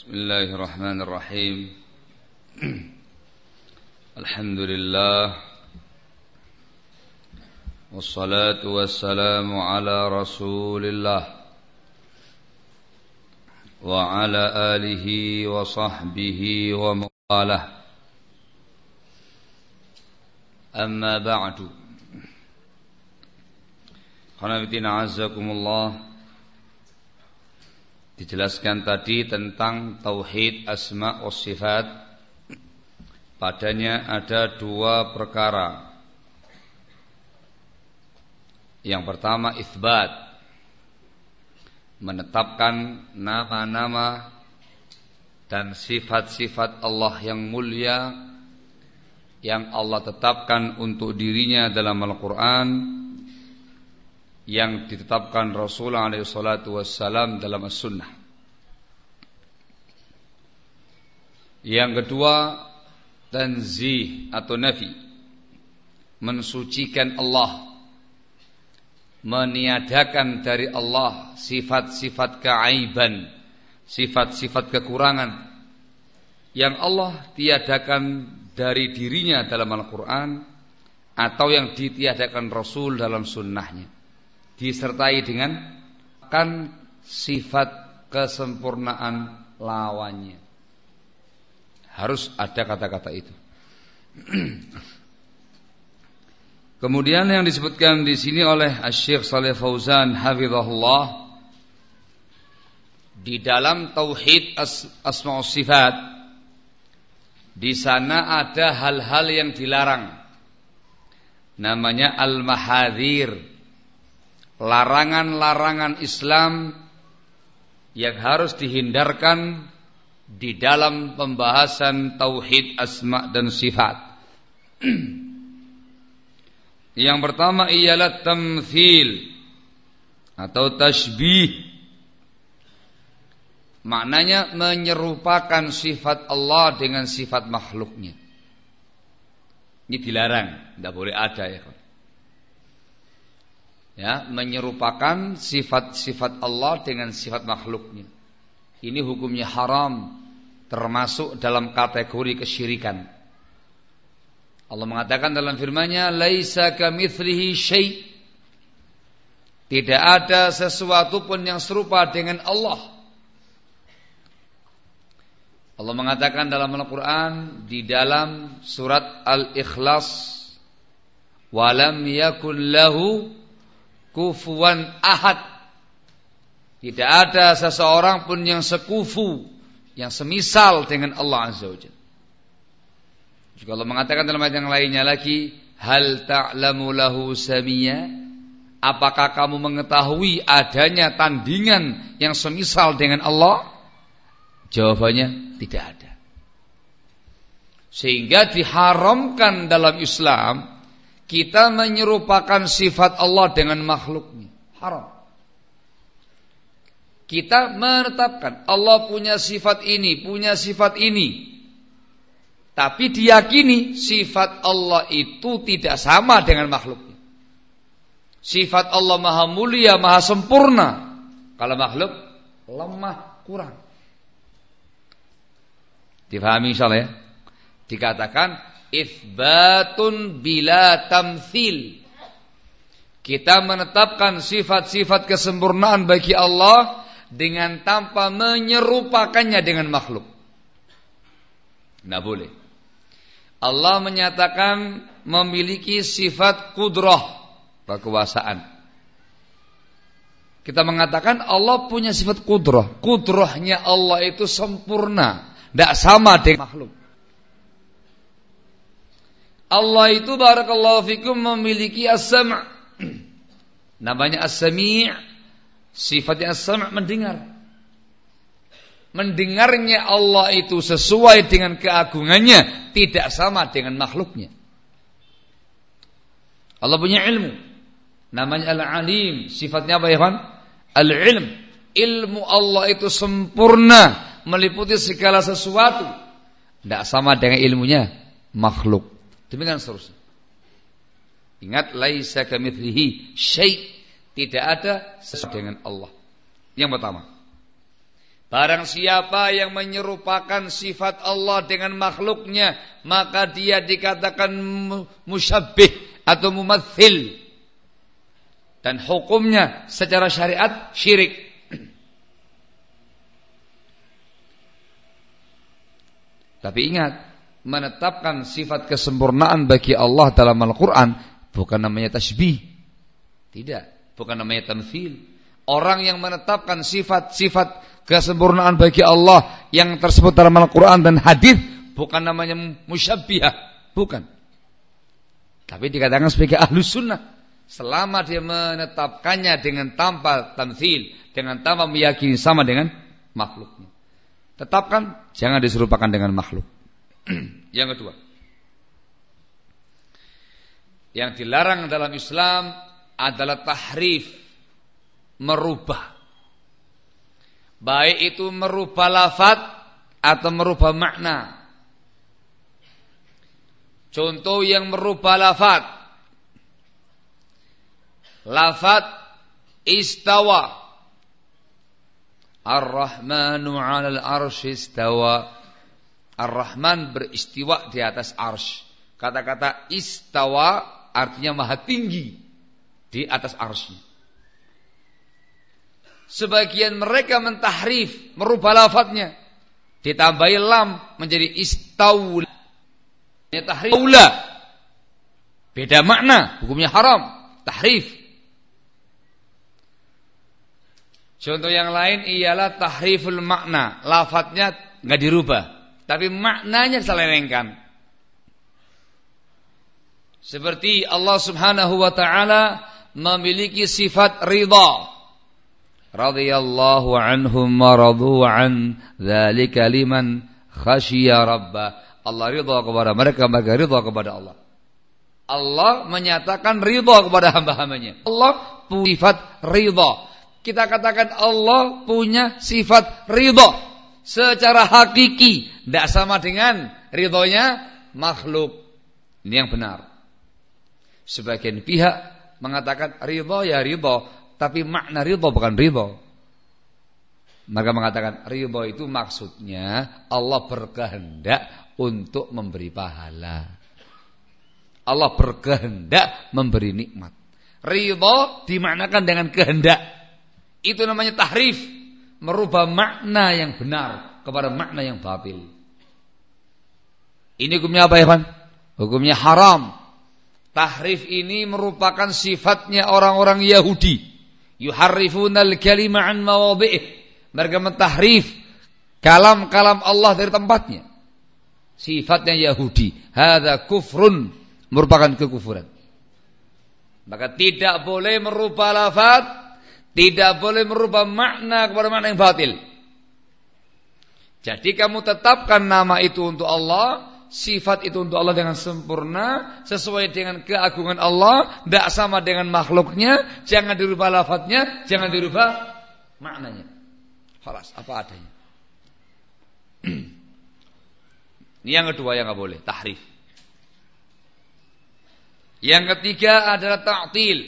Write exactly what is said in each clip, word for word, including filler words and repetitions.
Bismillahirrahmanirrahim. Alhamdulillah. Wassalatu wassalamu ala Rasulillah wa ala alihi wa sahbihi wa mawalah. Amma ba'du. Khanafitina azzakumullah. Dijelaskan tadi tentang tauhid asma wa sifat. Padanya ada dua perkara. Yang pertama itsbat, menetapkan nama-nama dan sifat-sifat Allah yang mulia yang Allah tetapkan untuk dirinya dalam Al-Quran, yang ditetapkan Rasulullah alaihi salatu wassalam dalam As-Sunnah. Yang kedua, tanzih atau nafi, mensucikan Allah, meniadakan dari Allah sifat-sifat keaiban, sifat-sifat kekurangan yang Allah tiadakan dari dirinya dalam Al-Quran atau yang ditiadakan Rasul dalam sunnahnya, disertai dengan kan sifat kesempurnaan lawannya. Harus ada kata-kata itu. Kemudian yang disebutkan di sini oleh Asy-Syaikh Shalih Fauzan hafizahullah, di dalam tauhid as- asma wa sifat, di sana ada hal-hal yang dilarang, namanya al-mahadzir, larangan-larangan Islam yang harus dihindarkan di dalam pembahasan tauhid asma dan sifat. Yang pertama ialah tamthil atau tashbih. Maknanya menyerupakan sifat Allah dengan sifat makhluknya. Ini dilarang, tidak boleh ada ya. Ya, menyerupakan sifat-sifat Allah dengan sifat makhluknya. Ini hukumnya haram, termasuk dalam kategori kesyirikan. Allah mengatakan dalam firman-Nya, laisa kamitslihi syai'. Tidak ada sesuatu pun yang serupa dengan Allah. Allah mengatakan dalam Al-Qur'an di dalam surat Al-Ikhlas, walam yakul lahu kufuwan ahad. Tidak ada seseorang pun yang sekufu, yang semisal dengan Allah Azza wa Jalla. Juga Allah mengatakan dalam ayat yang lainnya lagi, hal ta'lamu lahu samia, apakah kamu mengetahui adanya tandingan yang semisal dengan Allah? Jawabannya tidak ada. Sehingga diharamkan dalam Islam kita menyerupakan sifat Allah dengan makhluknya. Haram. Kita menetapkan Allah punya sifat ini, punya sifat ini, tapi diyakini sifat Allah itu tidak sama dengan makhluknya. Sifat Allah maha mulia, maha sempurna. Kalau makhluk lemah, kurang. Difahami insyaallah ya? Dikatakan itsbatun bila tamthil. Kita menetapkan sifat-sifat kesempurnaan bagi Allah dengan tanpa menyerupakannya dengan makhluk. Tidak boleh. Allah menyatakan memiliki sifat kudrah, kekuasaan. Kita mengatakan Allah punya sifat kudrah. Kudrahnya Allah itu sempurna, tidak sama dengan makhluk. Allah itu barakallahu fikum memiliki as-sam'. Namanya as-sami'. Sifatnya as-sam' mendengar. Mendengarnya Allah itu sesuai dengan keagungannya, tidak sama dengan makhluknya. Allah punya ilmu, namanya al-alim. Sifatnya apa ya kan? Al-ilm. Ilmu Allah itu sempurna, meliputi segala sesuatu, tidak sama dengan ilmunya makhluk. Demikian seterusnya. Ingat, laisa kamitslihi syai', tidak ada sesuatu dengan Allah. Yang pertama. Barang siapa yang menyerupakan sifat Allah dengan makhluknya, maka dia dikatakan musyabbih atau mumatthil. Dan hukumnya secara syariat syirik. Tapi ingat, menetapkan sifat kesempurnaan bagi Allah dalam Al-Quran bukan namanya tasbih. Tidak, bukan namanya tamthil. Orang yang menetapkan sifat-sifat kesempurnaan bagi Allah yang tersebut dalam Al-Quran dan hadis bukan namanya musyabbihah, bukan. Tapi dikatakan sebagai ahlus sunnah selama dia menetapkannya dengan tanpa tamthil, dengan tanpa meyakini sama dengan makhluknya. Tetapkan, jangan diserupakan dengan makhluk. Yang kedua, yang dilarang dalam Islam adalah tahrif, merubah. Baik itu merubah lafaz atau merubah makna. Contoh yang merubah lafaz. Lafaz istawa. Ar-Rahmanu 'alal arsy istawa. Ar-Rahman beristiwa di atas arsy. Kata-kata istawa artinya maha tinggi di atas arsy. Sebagian mereka mentahrif, merubah lafadznya, ditambahi lam menjadi istaula. Tahrif aula. Beda makna, hukumnya haram, tahrif. Contoh yang lain ialah tahriful makna, lafadznya enggak dirubah, tapi maknanya diselewengkan. Seperti Allah Subhanahu wa taala memiliki sifat ridha. Radhiyallahu anhum wa radu an dzalika liman khasyiya rabbah. Allah ridha kepada mereka, maka ridha kepada Allah. Allah menyatakan ridha kepada hamba-hambanya. Allah punya sifat ridha. Kita katakan Allah punya sifat ridha secara hakiki, tidak sama dengan ridhonya makhluk. Ini yang benar. Sebagian pihak mengatakan ridha ya ridha, tapi makna ridha bukan ridha. Maka mengatakan ridha itu maksudnya Allah berkehendak untuk memberi pahala. Allah berkehendak memberi nikmat. Ridha dimaknakan dengan kehendak. Itu namanya tahrif, merubah makna yang benar kepada makna yang batil. Ini hukumnya apa ya, Pak? Hukumnya haram. Tahrif ini merupakan sifatnya orang-orang Yahudi. Yuharrifunal kalima an mawadhi'ih. Mereka mentahrif kalam-kalam Allah dari tempatnya. Sifatnya Yahudi. Hadza kufrun, merupakan kekufuran. Maka tidak boleh merubah lafaz, tidak boleh merubah makna kepada makna yang batil. Jadi kamu tetapkan nama itu untuk Allah, sifat itu untuk Allah dengan sempurna, sesuai dengan keagungan Allah, tidak sama dengan makhluknya, jangan dirubah lafadznya, jangan dirubah maknanya. Khalas, apa adanya. Ini yang kedua yang enggak boleh, tahrif. Yang ketiga adalah ta'til.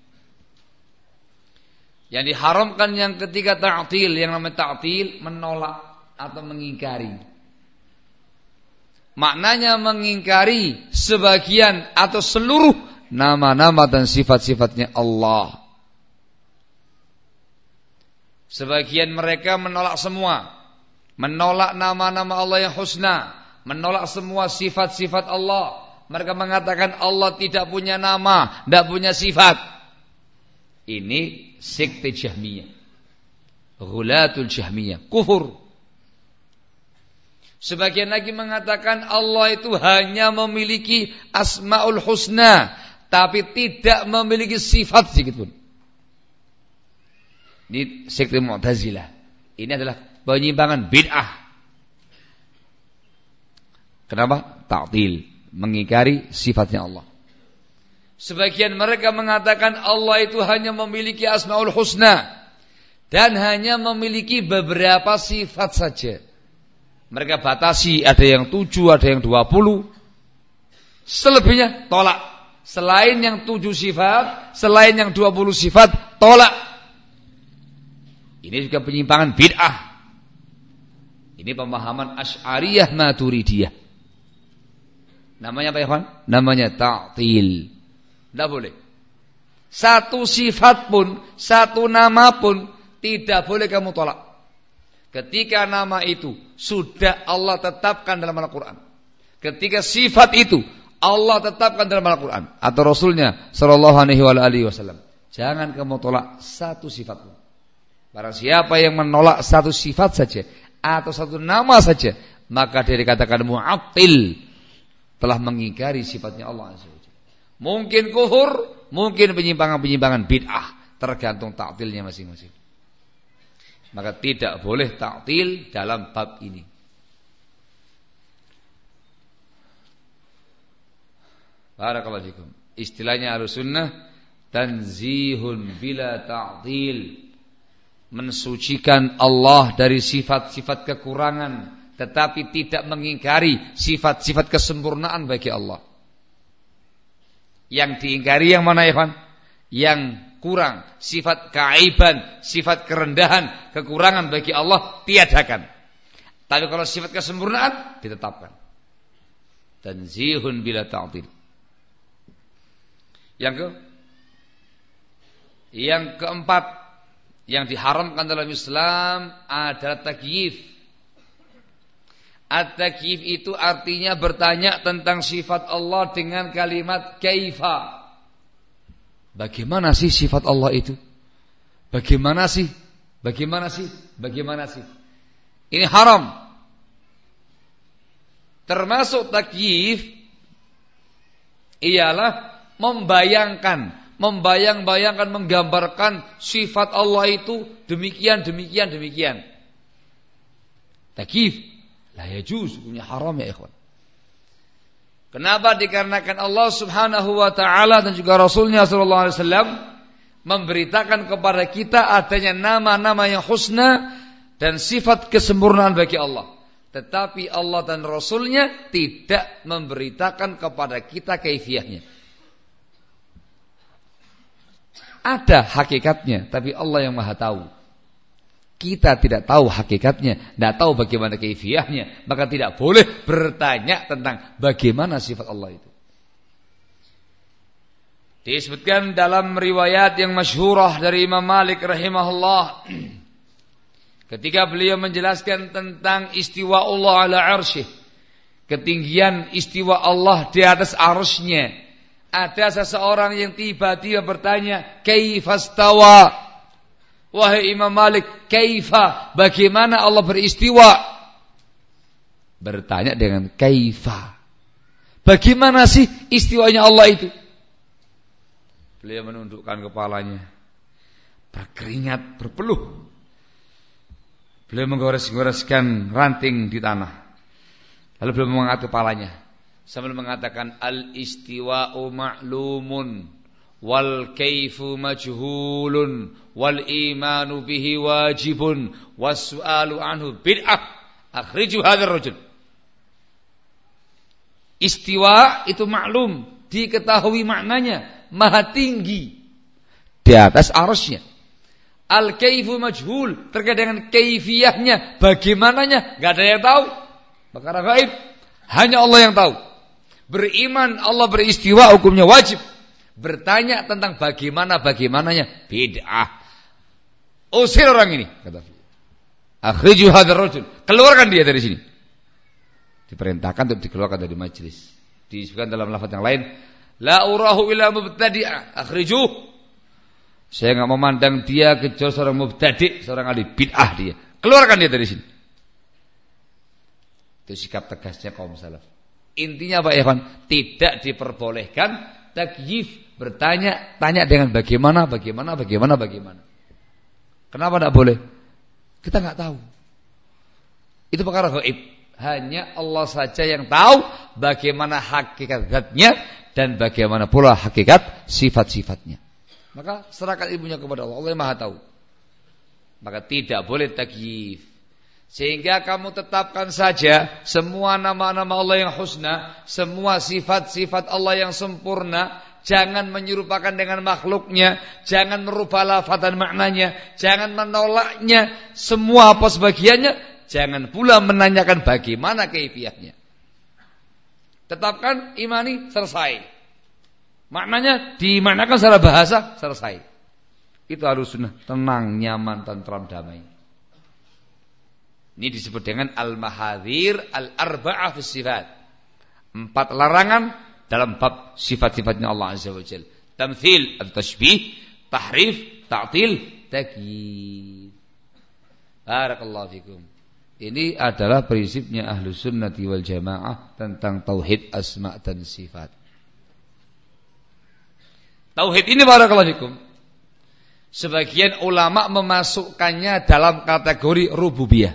Yang diharamkan yang ketiga ta'til, yang namanya ta'til menolak atau mengingkari. Maknanya mengingkari sebagian atau seluruh nama-nama dan sifat-sifatnya Allah. Sebagian mereka menolak semua. Menolak nama-nama Allah yang husna. Menolak semua sifat-sifat Allah. Mereka mengatakan Allah tidak punya nama, tidak punya sifat. Ini sekte Jahmiyah. Ghulatul Jahmiyah, kufur. Sebagian lagi mengatakan Allah itu hanya memiliki asmaul husna, tapi tidak memiliki sifat sedikitpun. Ini sekte Mu'tazilah. Ini adalah penyimpangan bid'ah. Kenapa? Ta'til, mengingkari sifatnya Allah. Sebagian mereka mengatakan Allah itu hanya memiliki asmaul husna dan hanya memiliki beberapa sifat saja. Mereka batasi, ada yang tujuh, ada yang dua puluh. Selebihnya tolak. Selain yang tujuh sifat, selain yang dua puluh sifat, tolak. Ini juga penyimpangan bid'ah. Ini pemahaman Asy'ariyah Maturidiyah. Namanya apa ya kawan? Namanya ta'til. Tidak boleh. Satu sifat pun, satu nama pun tidak boleh kamu tolak. Ketika nama itu sudah Allah tetapkan dalam Al-Quran. Ketika sifat itu Allah tetapkan dalam Al-Quran atau Rasulnya Sallallahu Alaihi Wasallam, jangan kamu tolak satu sifat pun. Barang siapa yang menolak satu sifat saja atau satu nama saja, maka dia dikatakan mu'attil, telah mengingkari sifatnya Allah Azza wa Jalla. Mungkin kufur, mungkin penyimpangan-penyimpangan bid'ah, tergantung ta'tilnya masing-masing. Maka tidak boleh ta'til dalam bab ini. Barakallahu fikum. Istilahnya Ahlussunnah tanzihun bila ta'til. Mensucikan Allah dari sifat-sifat kekurangan, tetapi tidak mengingkari sifat-sifat kesempurnaan bagi Allah. Yang diingkari yang mana ya kawan? Yang kurang, sifat keaiban, sifat kerendahan, kekurangan bagi Allah tiadakan. Tapi kalau sifat kesempurnaan ditetapkan. Tanzihun bila ta'til. Yang ke Yang keempat yang diharamkan dalam Islam adalah takyif. At-takyif itu artinya bertanya tentang sifat Allah dengan kalimat kaifa. Bagaimana sih sifat Allah itu? Bagaimana sih? Bagaimana sih? Bagaimana sih? Ini haram. Termasuk takyif ialah membayangkan, membayang-bayangkan, menggambarkan sifat Allah itu demikian, demikian, demikian. Takyif la yajuz, punya haram ya ikhwan. Kenapa? Dikarenakan Allah Subhanahu wa taala dan juga Rasulnya sallallahu alaihi wasallam memberitakan kepada kita adanya nama-nama yang husna dan sifat kesempurnaan bagi Allah. Tetapi Allah dan Rasulnya tidak memberitakan kepada kita kaifiyahnya. Ada hakikatnya, tapi Allah yang Maha tahu. Kita tidak tahu hakikatnya, tidak tahu bagaimana kaifiyahnya, maka tidak boleh bertanya tentang bagaimana sifat Allah itu. Disebutkan dalam riwayat yang masyhurah dari Imam Malik rahimahullah, ketika beliau menjelaskan tentang istiwa Allah ala arsyih, ketinggian istiwa Allah di atas arsy-Nya, ada seseorang yang tiba-tiba bertanya, kaifastawa? Wahai Imam Malik, kaifa? Bagaimana Allah beristiwa? Bertanya dengan kaifa. Bagaimana sih istiwanya Allah itu? Beliau menundukkan kepalanya, berkeringat, berpeluh. Beliau menggores-goreskan ranting di tanah. Lalu beliau mengangkat kepalanya sambil mengatakan, al-istiwa'u ma'lumun wal kaifu majhulun wal imanu bihi wajibun was su'alu anhu bid'ah akhriju hadzal rajul. Istiwa itu maklum, diketahui maknanya, maha tinggi di atas arsy-Nya. Al kaifu majhul, terkait dengan kaifiyahnya, bagaimananya enggak ada yang tahu, perkara gaib, hanya Allah yang tahu. Beriman Allah beristiwa hukumnya wajib. Bertanya tentang bagaimana-bagaimananya bid'ah. Usir orang ini, kata beliau. Akhriju hadzal rajul, keluarkan dia dari sini. Diperintahkan untuk dikeluarkan dari majelis. Disebutkan dalam lafaz yang lain, la urahu illa mubtadi'a, akhrijuh. Saya enggak memandang dia kecuali seorang mubtadi', seorang ahli bid'ah dia. Keluarkan dia dari sini. Itu sikap tegasnya kaum salaf. Intinya Pak Ikhwan, tidak diperbolehkan takyif, bertanya, tanya dengan bagaimana, bagaimana, bagaimana, bagaimana. Kenapa tidak boleh? Kita nggak tahu. Itu perkara gaib. Hanya Allah saja yang tahu bagaimana hakikat zatnya dan bagaimana pula hakikat sifat-sifatnya. Maka serahkan ilmunya kepada Allah. Allah yang Maha tahu. Maka tidak boleh takyif. Sehingga kamu tetapkan saja semua nama-nama Allah yang husna, semua sifat-sifat Allah yang sempurna. Jangan menyerupakan dengan makhluknya, jangan merubah lafaz dan maknanya, jangan menolaknya semua apa sebagiannya. Jangan pula menanyakan bagaimana kaifiahnya. Tetapkan, imani, selesai. Maknanya dimanakan secara bahasa, selesai. Itu harus sunnah, tenang, nyaman, tentram, damai. Ini disebut dengan al-mahadhir al-arba'ah fi sifat. Empat larangan dalam bab sifat-sifatnya Allah Azza wa Jalla. Tamthil atau tashbih, tahrif, ta'til, takyif. Barakallahu fikum. Ini adalah prinsipnya Ahlus Sunnati wal Jamaah tentang tauhid asma dan sifat. Tauhid ini barakallahu fikum, sebagian ulama memasukkannya dalam kategori rububiyah.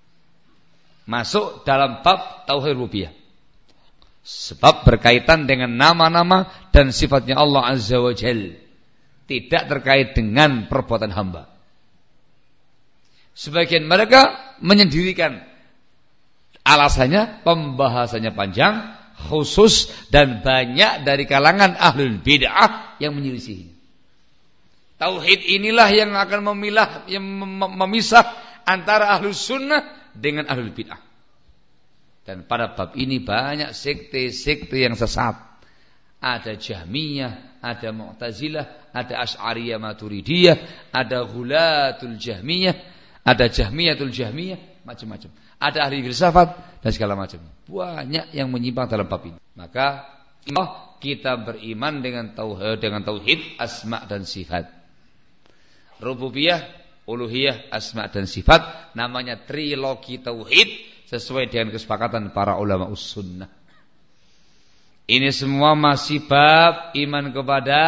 Masuk dalam bab tauhid rububiyah. Sebab berkaitan dengan nama-nama dan sifatnya Allah Azza wa Jalla, tidak terkait dengan perbuatan hamba. Sebagian mereka menyendirikan, alasannya pembahasannya panjang, khusus, dan banyak dari kalangan ahlul bid'ah yang menyelisihinya. Tauhid inilah yang akan memilah, yang memisah antara ahlus sunnah dengan ahlul bid'ah. Dan pada bab ini banyak sekte-sekte yang sesat. Ada Jahmiyah, ada Mu'tazilah, ada Asy'ariyah Maturidiyah, ada Ghulatul Jahmiyah, ada Jahmiyatul Jahmiyah, macam-macam. Ada ahli filsafat dan segala macam. Banyak yang menyimpang dalam bab ini. Maka kita beriman dengan tauhid, dengan tauhid asma dan sifat. Rububiyah, uluhiyah, asma dan sifat, namanya trilogi tauhid sesuai dengan kesepakatan para ulama us-sunnah. Ini semua masih bab iman kepada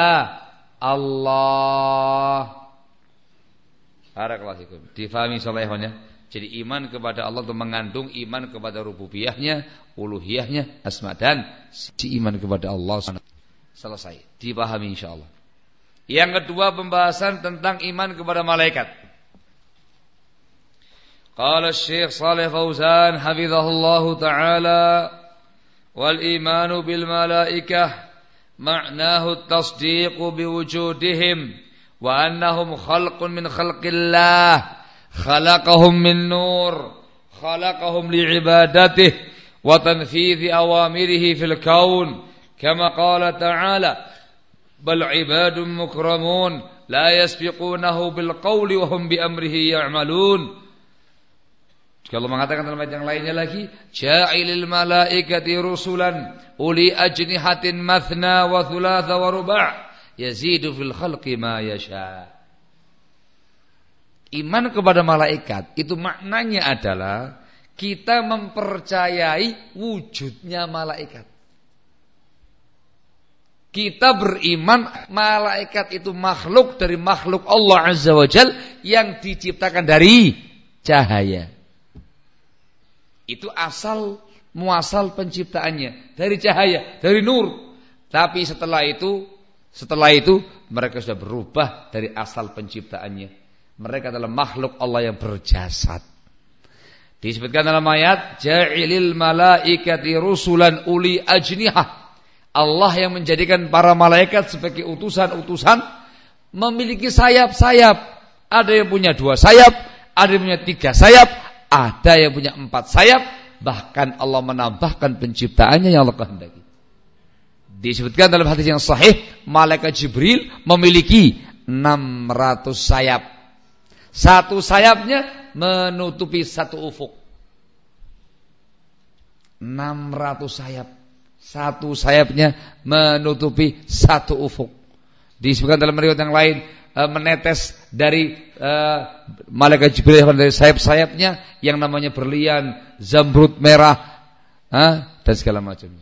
Allah. Barakallahu fikum. Difahami insyaallah ya. Jadi iman kepada Allah itu mengandung iman kepada rububiyahnya, uluhiyahnya, asma dan si iman kepada Allah. Selesai. Dipahami insyaallah. Yang kedua, pembahasan tentang iman kepada malaikat. Qala Syekh Shalih Fauzan hafizahullahu taala, wal imanu bil malaikah ma'nahu at-tasdiq biwujudihim wa annahum khalqun min khalqillah, khalaqahum min nur, khalaqahum li'ibadatihi wa tanfidhi awamirihi fil kaun, kama qala ta'ala, bal ibadun mukramun la yasbiqunahu bil qawli wa hum bi amrihi ya'malun. Kalau mengatakan dalam ayat yang lainnya lagi, ja'ilil malaikati rusulan uli ajnihatin mathna wa thulatha wa ruba' yazidu fil khalqi ma yasha. Iman kepada malaikat itu maknanya adalah kita mempercayai wujudnya malaikat. Kita beriman malaikat itu makhluk dari makhluk Allah Azza wa Jalla yang diciptakan dari cahaya. Itu asal muasal penciptaannya dari cahaya, dari nur. Tapi setelah itu, setelah itu mereka sudah berubah dari asal penciptaannya. Mereka adalah makhluk Allah yang berjasad. Disebutkan dalam ayat, ja'ilil malaikati rusulan uli ajnihah. Allah yang menjadikan para malaikat sebagai utusan-utusan memiliki sayap-sayap. Ada yang punya dua sayap, ada yang punya tiga sayap, ada yang punya empat sayap. Bahkan Allah menambahkan penciptaannya yang Allah kehendaki. Disebutkan dalam hadis yang sahih, malaikat Jibril memiliki enam ratus sayap. Satu sayapnya menutupi satu ufuk. enam ratus sayap. Satu sayapnya menutupi satu ufuk. Disebutkan dalam riwayat yang lain, menetes dari uh, malaikat Jibril dari sayap-sayapnya yang namanya berlian, zamrud merah, uh, dan segala macamnya.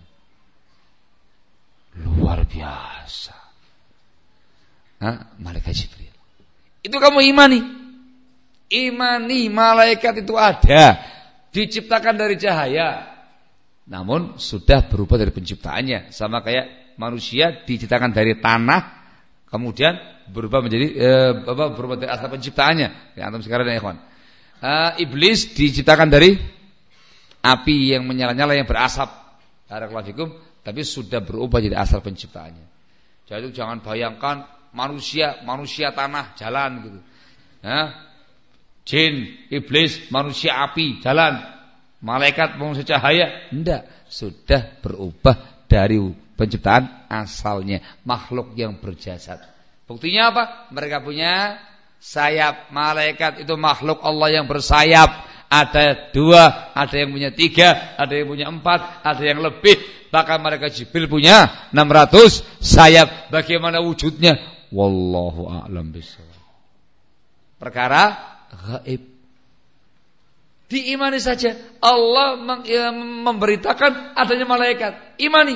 Luar biasa. Uh, malaikat Jibril. Itu kamu imani. Imani malaikat itu ada, diciptakan dari cahaya. Namun sudah berubah dari penciptaannya, sama kayak manusia diciptakan dari tanah, kemudian berubah menjadi e, apa berubah dari asal penciptaannya. Ya, antum sekarang ya, ikhwan. E, iblis diciptakan dari api yang menyala-nyala yang berasap. Barakallahu fikum, tapi sudah berubah jadi asal penciptaannya. Jadi jangan bayangkan manusia manusia tanah jalan gitu. Ya. jin, iblis, manusia api, jalan, malaikat manusia cahaya. Tidak, sudah berubah dari penciptaan asalnya, makhluk yang berjasad. Buktinya apa? Mereka punya sayap. Malaikat itu makhluk Allah yang bersayap. Ada dua, ada yang punya tiga, ada yang punya empat, ada yang lebih. Bahkan mereka Jibril punya enam ratus sayap. Bagaimana wujudnya? Wallahu a'lam bishawab. Perkara gaib. Diimani saja. Allah memberitakan adanya malaikat. Imani.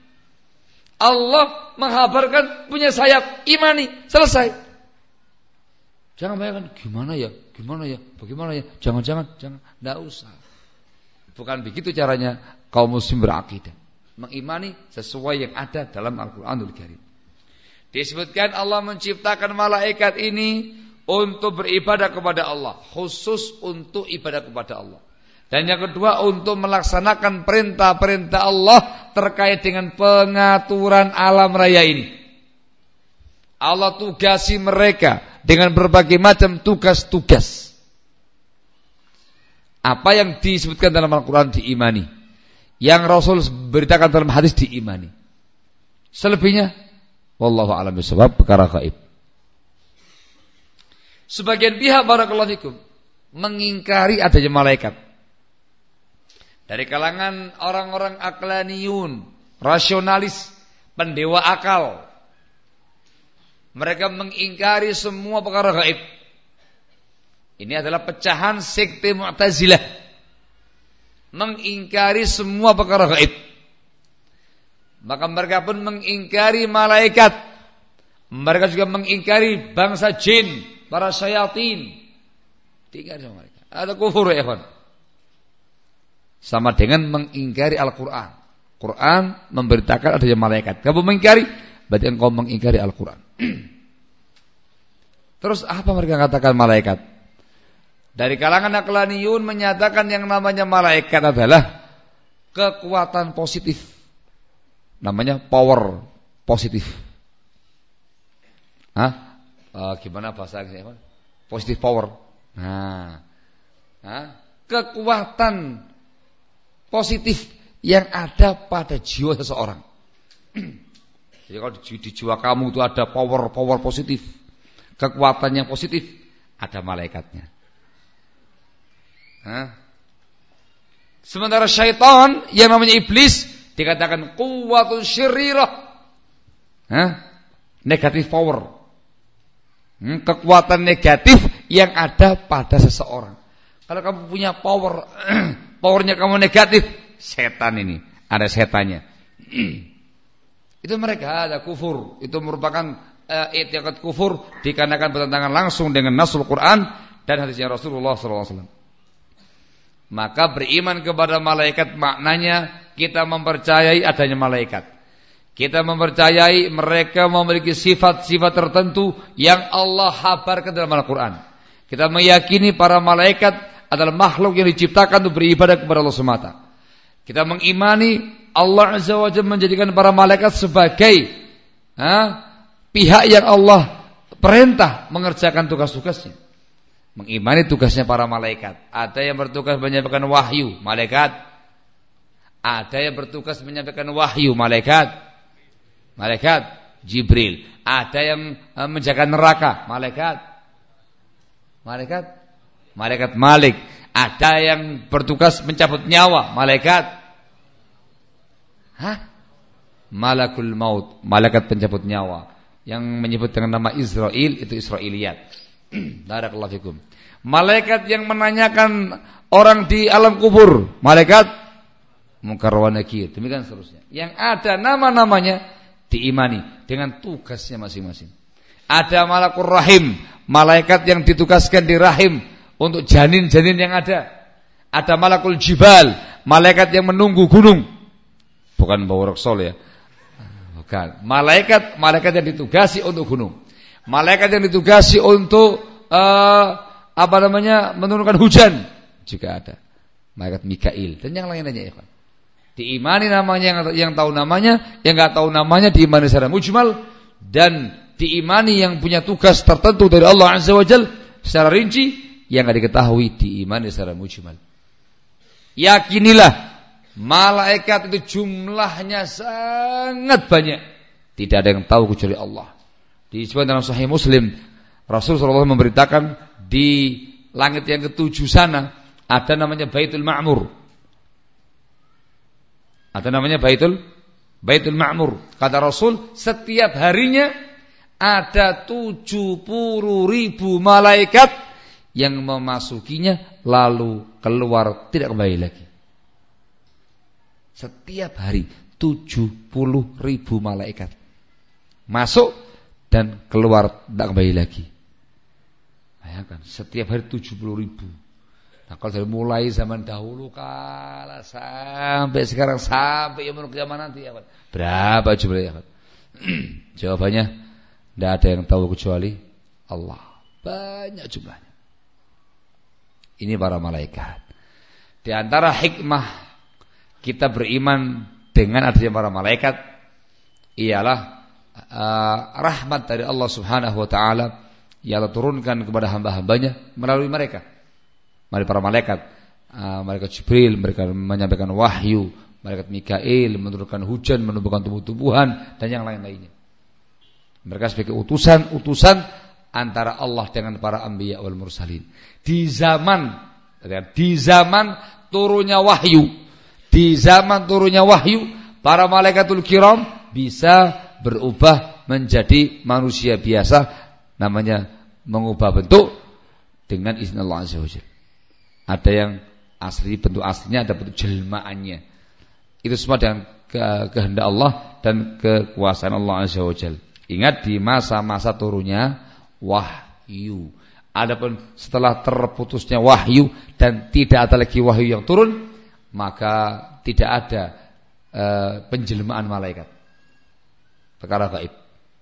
Allah menghabarkan punya sayap. Imani. Selesai. Jangan bayangkan, gimana ya, gimana ya, bagaimana ya, jangan-jangan, jangan, tidak usah. Bukan begitu caranya kaum muslim berakidah. Mengimani sesuai yang ada dalam Al-Quranul Karim. Disebutkan Allah menciptakan malaikat ini untuk beribadah kepada Allah, khusus untuk ibadah kepada Allah. Dan yang kedua, untuk melaksanakan perintah-perintah Allah terkait dengan pengaturan alam raya ini. Allah tugasi mereka dengan berbagai macam tugas-tugas. Apa yang disebutkan dalam Al-Quran diimani, yang Rasul beritakan dalam hadis diimani. Selebihnya wallahu a'lam bishawab, perkara gaib. Sebagian pihak barakallahu fikum mengingkari adanya malaikat. Dari kalangan orang-orang aqlaniyun, rasionalis, pendewa akal. Mereka mengingkari semua perkara gaib. Ini adalah pecahan sekte Mu'tazilah. Mengingkari semua perkara gaib. Maka mereka pun mengingkari malaikat. Mereka juga mengingkari bangsa jin, para syayatin. Diingkari sama mereka. Ada kufur ya ikhwan. Sama dengan mengingkari Al-Quran. Quran memberitakan adanya malaikat. Kamu mengingkari, berarti engkau mengingkari Al-Quran. Terus apa mereka katakan malaikat? Dari kalangan aqlaniyun menyatakan yang namanya malaikat adalah kekuatan positif. Namanya power positif. Hah? Uh, gimana bahasa Inggrisnya? Positive power. Nah, Hah? Kekuatan positif yang ada pada jiwa seseorang. Jadi kalau di jiwa kamu itu ada power-power positif, kekuatan yang positif, ada malaikatnya. Hah? Sementara syaitan yang namanya iblis dikatakan quwwatun syirirah. Hah? Negatif power. Hmm, kekuatan negatif yang ada pada seseorang. Kalau kamu punya power, powernya kamu negatif, setan ini, ada setannya. Itu mereka ada kufur. Itu merupakan uh, i'tiqad kufur dikarenakan bertentangan langsung dengan nasul Quran dan hadisnya Rasulullah sallallahu alaihi wasallam. Maka beriman kepada malaikat maknanya kita mempercayai adanya malaikat. Kita mempercayai mereka memiliki sifat-sifat tertentu yang Allah habarkan dalam Al-Quran. Kita meyakini para malaikat adalah makhluk yang diciptakan untuk beribadah kepada Allah semata. Kita mengimani Allah Azza wa Jalla menjadikan para malaikat sebagai ha, pihak yang Allah perintah mengerjakan tugas-tugasnya. Mengimani tugasnya para malaikat. Ada yang bertugas menyampaikan wahyu, malaikat. Ada yang bertugas menyampaikan wahyu, malaikat. Malaikat Jibril. Ada yang menjaga neraka, malaikat. Malaikat Malaikat Malik. Ada yang bertugas mencabut nyawa, malaikat. Hah? Malakul maut, malaikat pencabut nyawa. Yang menyebut dengan nama Israel itu Israiliyat. Barakallahu fikum. Malaikat yang menanyakan orang di alam kubur, malaikat Munkar wa Nakir. Demikian seterusnya. Yang ada nama-namanya diimani dengan tugasnya masing-masing. Ada Malakul Rahim, malaikat yang ditugaskan di rahim untuk janin-janin yang ada. Ada Malakul Jibal, malaikat yang menunggu gunung. Bukan bawa raksol ya. Bukan. Malaikat malaikat yang ditugasi untuk gunung. Malaikat yang ditugasi untuk uh, apa namanya? menurunkan hujan juga ada. Malaikat Mikail dan yang lain-lainnya ya. Diimani namanya yang, yang tahu namanya, yang enggak tahu namanya diimani secara mujmal dan diimani yang punya tugas tertentu dari Allah Azza wa Jalla secara rinci, yang enggak diketahui diimani secara mujmal. Yakinilah malaikat itu jumlahnya sangat banyak. Tidak ada yang tahu kecuali Allah. Disebut dalam Sahih Muslim, Rasul sallallahu alaihi wasallam memberitakan di langit yang ketujuh sana ada namanya Baitul Ma'mur. Ada namanya Baitul Baitul Ma'mur. Kata Rasul, setiap harinya ada tujuh puluh ribu malaikat yang memasukinya lalu keluar tidak kembali lagi. Setiap hari tujuh puluh ribu malaikat masuk dan keluar tidak kembali lagi. Bayangkan, setiap hari tujuh puluh ribu. Nah, kalau dari mulai zaman dahulu kala sampai sekarang sampai yaumul qiyamah nanti ya, berapa jumlahnya? Jawabannya tidak ada yang tahu kecuali Allah. Banyak jumlahnya. Ini para malaikat. Di antara hikmah kita beriman dengan adanya para malaikat ialah uh, rahmat dari Allah Subhanahu wa taala yang Allah turunkan kepada hamba-hambanya melalui mereka. Melalui para malaikat, uh, malaikat Jibril, mereka menyampaikan wahyu, malaikat Mikail menurunkan hujan, menumbuhkan tumbuh-tumbuhan dan yang lain-lainnya. Mereka sebagai utusan-utusan antara Allah dengan para anbiya wal mursalin. Di zaman di zaman turunnya wahyu, di zaman turunnya wahyu, para malaikatul kiram bisa berubah menjadi manusia biasa, namanya mengubah bentuk dengan izin Allah Azza wa Jalla. Ada yang asli, bentuk aslinya, ada bentuk jelmaannya. Itu semua dengan kehendak Allah dan kekuasaan Allah Azza wa Jalla. Ingat di masa-masa turunnya wahyu. Adapun setelah terputusnya wahyu dan tidak ada lagi wahyu yang turun, maka tidak ada uh, penjelmaan malaikat. Perkara gaib.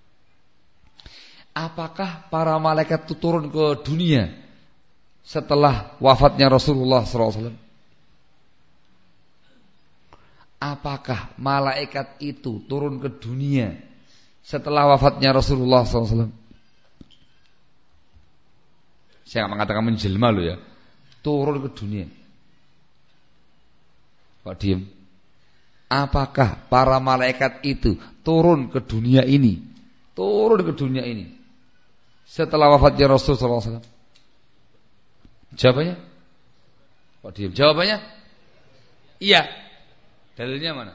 Apakah para malaikat itu turun ke dunia setelah wafatnya Rasulullah shallallahu alaihi wasallam? Apakah malaikat itu turun ke dunia setelah wafatnya Rasulullah shallallahu alaihi wasallam? Saya nggak mengatakan menjelma loh ya, turun ke dunia. Kok diem? Apakah para malaikat itu turun ke dunia ini, turun ke dunia ini setelah wafatnya Rasul sallallahu alaihi wasallam? Jawabannya? Kok diem? Jawabannya? Iya. Dalilnya mana?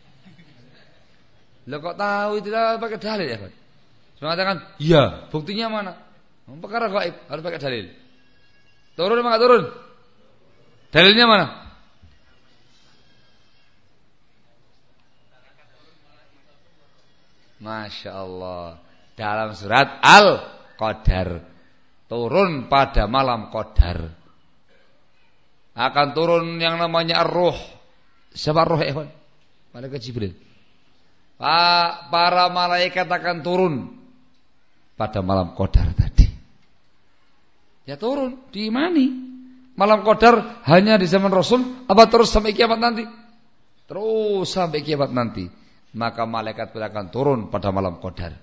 Lo kok tahu itu lah pakai dalil ya kan? Saya mengatakan, iya. Buktinya mana? Perkara gaib harus pakai dalil. Turun apa enggak turun? Dalilnya mana? Masya Allah. Dalam surat Al-Qadar, turun pada malam Qadar. Akan turun yang namanya Ar-Ruh. Siapa Ar-Ruh ya? Malaikat Jibril. Para malaikat akan turun pada malam Qadar tadi. Ya turun, diimani. Malam Qadar hanya di zaman Rasul, apa terus sampai kiamat nanti? Terus sampai kiamat nanti. Maka malaikat pun akan turun pada malam Qadar.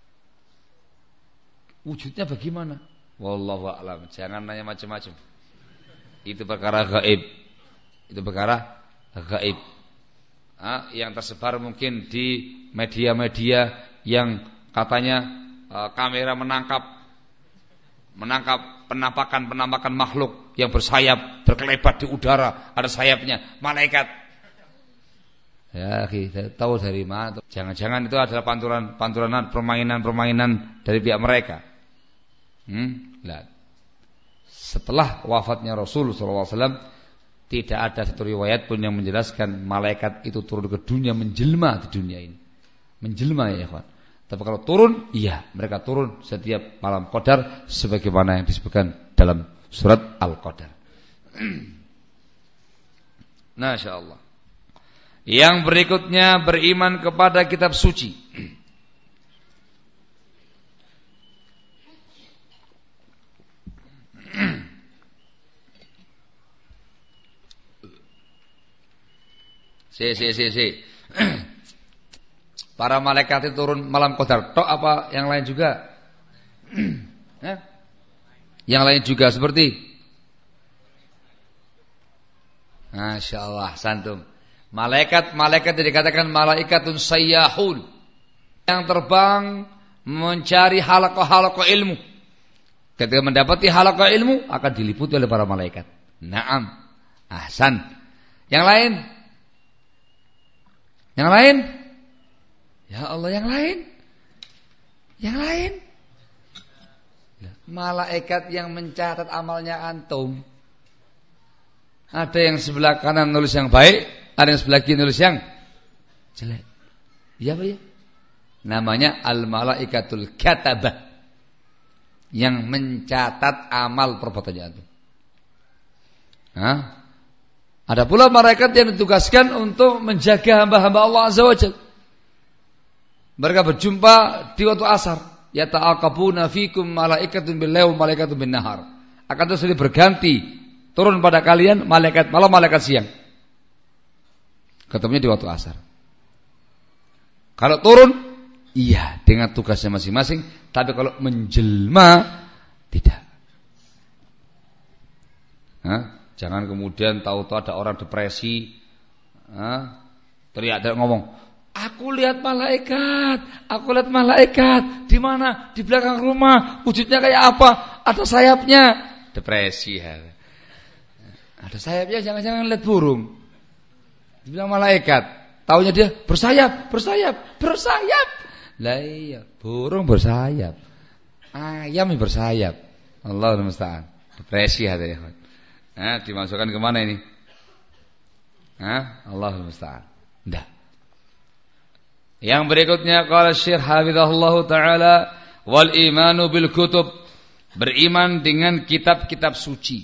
Wujudnya bagaimana? Wallahu a'lam. Jangan nanya macam-macam. Itu perkara gaib. Itu perkara gaib. Ah, yang tersebar mungkin di media-media yang katanya uh, kamera menangkap menangkap penampakan-penampakan makhluk yang bersayap, berkelebat di udara, ada sayapnya, malaikat. Ya, kita tahu dari mana? Jangan-jangan itu adalah panturan-panturan permainan-permainan dari pihak mereka. Hmm, lihat. Setelah wafatnya Rasul sallallahu alaihi wasallam, tidak ada satu riwayat pun yang menjelaskan malaikat itu turun ke dunia, menjelma di dunia ini. Menjelma ya, ikhwan. Tapi kalau turun, iya, mereka turun setiap malam Qadar sebagaimana yang disebutkan dalam surat Al-Qadar. Masya Allah. Yang berikutnya beriman kepada kitab suci. Si si si si. Para malaikat itu turun malam Qadar. Tok apa yang lain juga? Ya? Yang lain juga seperti Masya Allah, santum. Malaikat-malaikat yang dikatakan malaikatun sayyahun, yang terbang mencari halaqah-halaqah ilmu. Ketika mendapati halaqah ilmu akan diliputi oleh para malaikat. Naam. Ahsan. Yang lain? Yang lain? Ya Allah, yang lain? Yang lain? Malaikat yang mencatat amalnya antum. Ada yang sebelah kanan nulis yang baik, ada yang sebelah kiri nulis yang jelek. Iya apa ya? Namanya al-malaikatul katabah, yang mencatat amal perbuatannya antum. Hah? Ada pula malaikat yang ditugaskan untuk menjaga hamba-hamba Allah Azza wa Jalla. Mereka berjumpa di waktu asar. Yata'aqabuna fikum malaikatun bil-lail wa malaikatun bin-nahar. Akan terus berganti, turun pada kalian malaikat malam, malaikat siang. Ketemunya di waktu asar. Kalau turun, iya dengan tugasnya masing-masing. Tapi kalau menjelma, tidak. Hah? Jangan kemudian tahu-tahu ada orang depresi, hah? Teriak dan ngomong, aku lihat malaikat, aku lihat malaikat. Di mana? Di belakang rumah. Wujudnya kayak apa? Ada sayapnya. Depresi. Ya. Ada sayapnya, jangan-jangan lihat burung. Dibilang malaikat. Taunya dia bersayap, bersayap, bersayap. Lah iya, burung bersayap. Ayam bersayap. Allahul musta'an. Depresi hati ya. Nah, dimasukkan ke mana ini? Hah? Allahul musta'an. Enggak. Yang berikutnya qala Syekh hafizahullah taala wal imanu bil kutub, beriman dengan kitab-kitab suci.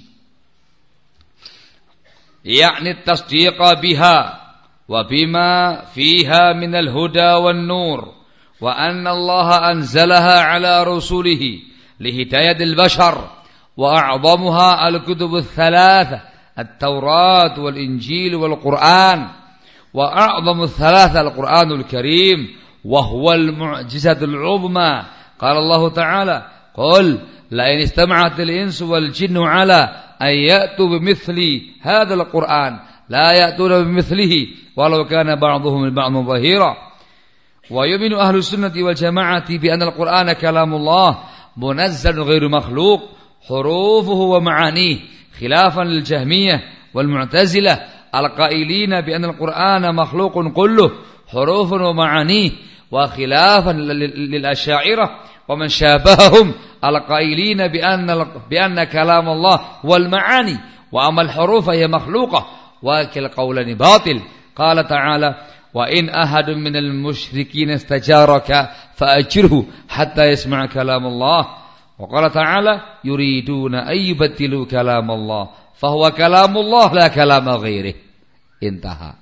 Yakni tasdiqa biha wa bima fiha minal huda wan nur wa anna Allah anzalaha ala rusulihi lihidayatil bashar wa a'zamuha al-kutub ats-tsalatsa at-Taurat wal Injil wal Qur'an wa a'zamu ats-tsalatsa al-Qur'anul Karim wa huwa al-mu'jizatul 'uzma. Qala Allah Ta'ala, qul la in istama'atil insu wal jinnu 'ala ay ya'tu bimithli hadzal Qur'an la ya'tuna bimithlihi walau kana ba'dhuhum li-ba'dhin dhahira. Wa yu'minu ahlus sunnati wal jama'ati bi anna al-Qur'ana kalamullah munazzalun ghairu makhluq hurufuhu wa ma'anihi khilafan lil Jahmiyah wal Mu'tazilah al-qailina bi anna al-Qur'ana makhluqun kulluh hurufun wa ma'anihi wa khilafan lil Asy'ariyah wa man syabahahum al-qailina bi anna bi anna kalam Allah wal ma'ani wa amal huruf hiya makhluqah wa kal qawlani batil. Qala ta'ala wa in ahadun minal musyrikin istajaraka fa'ajirhu hatta yasma' kalam Allah. Wa qala ta'ala yuriduna ayyubatilu kalam Allah fa huwa kalamullah la kalama ghairihi. Intaha.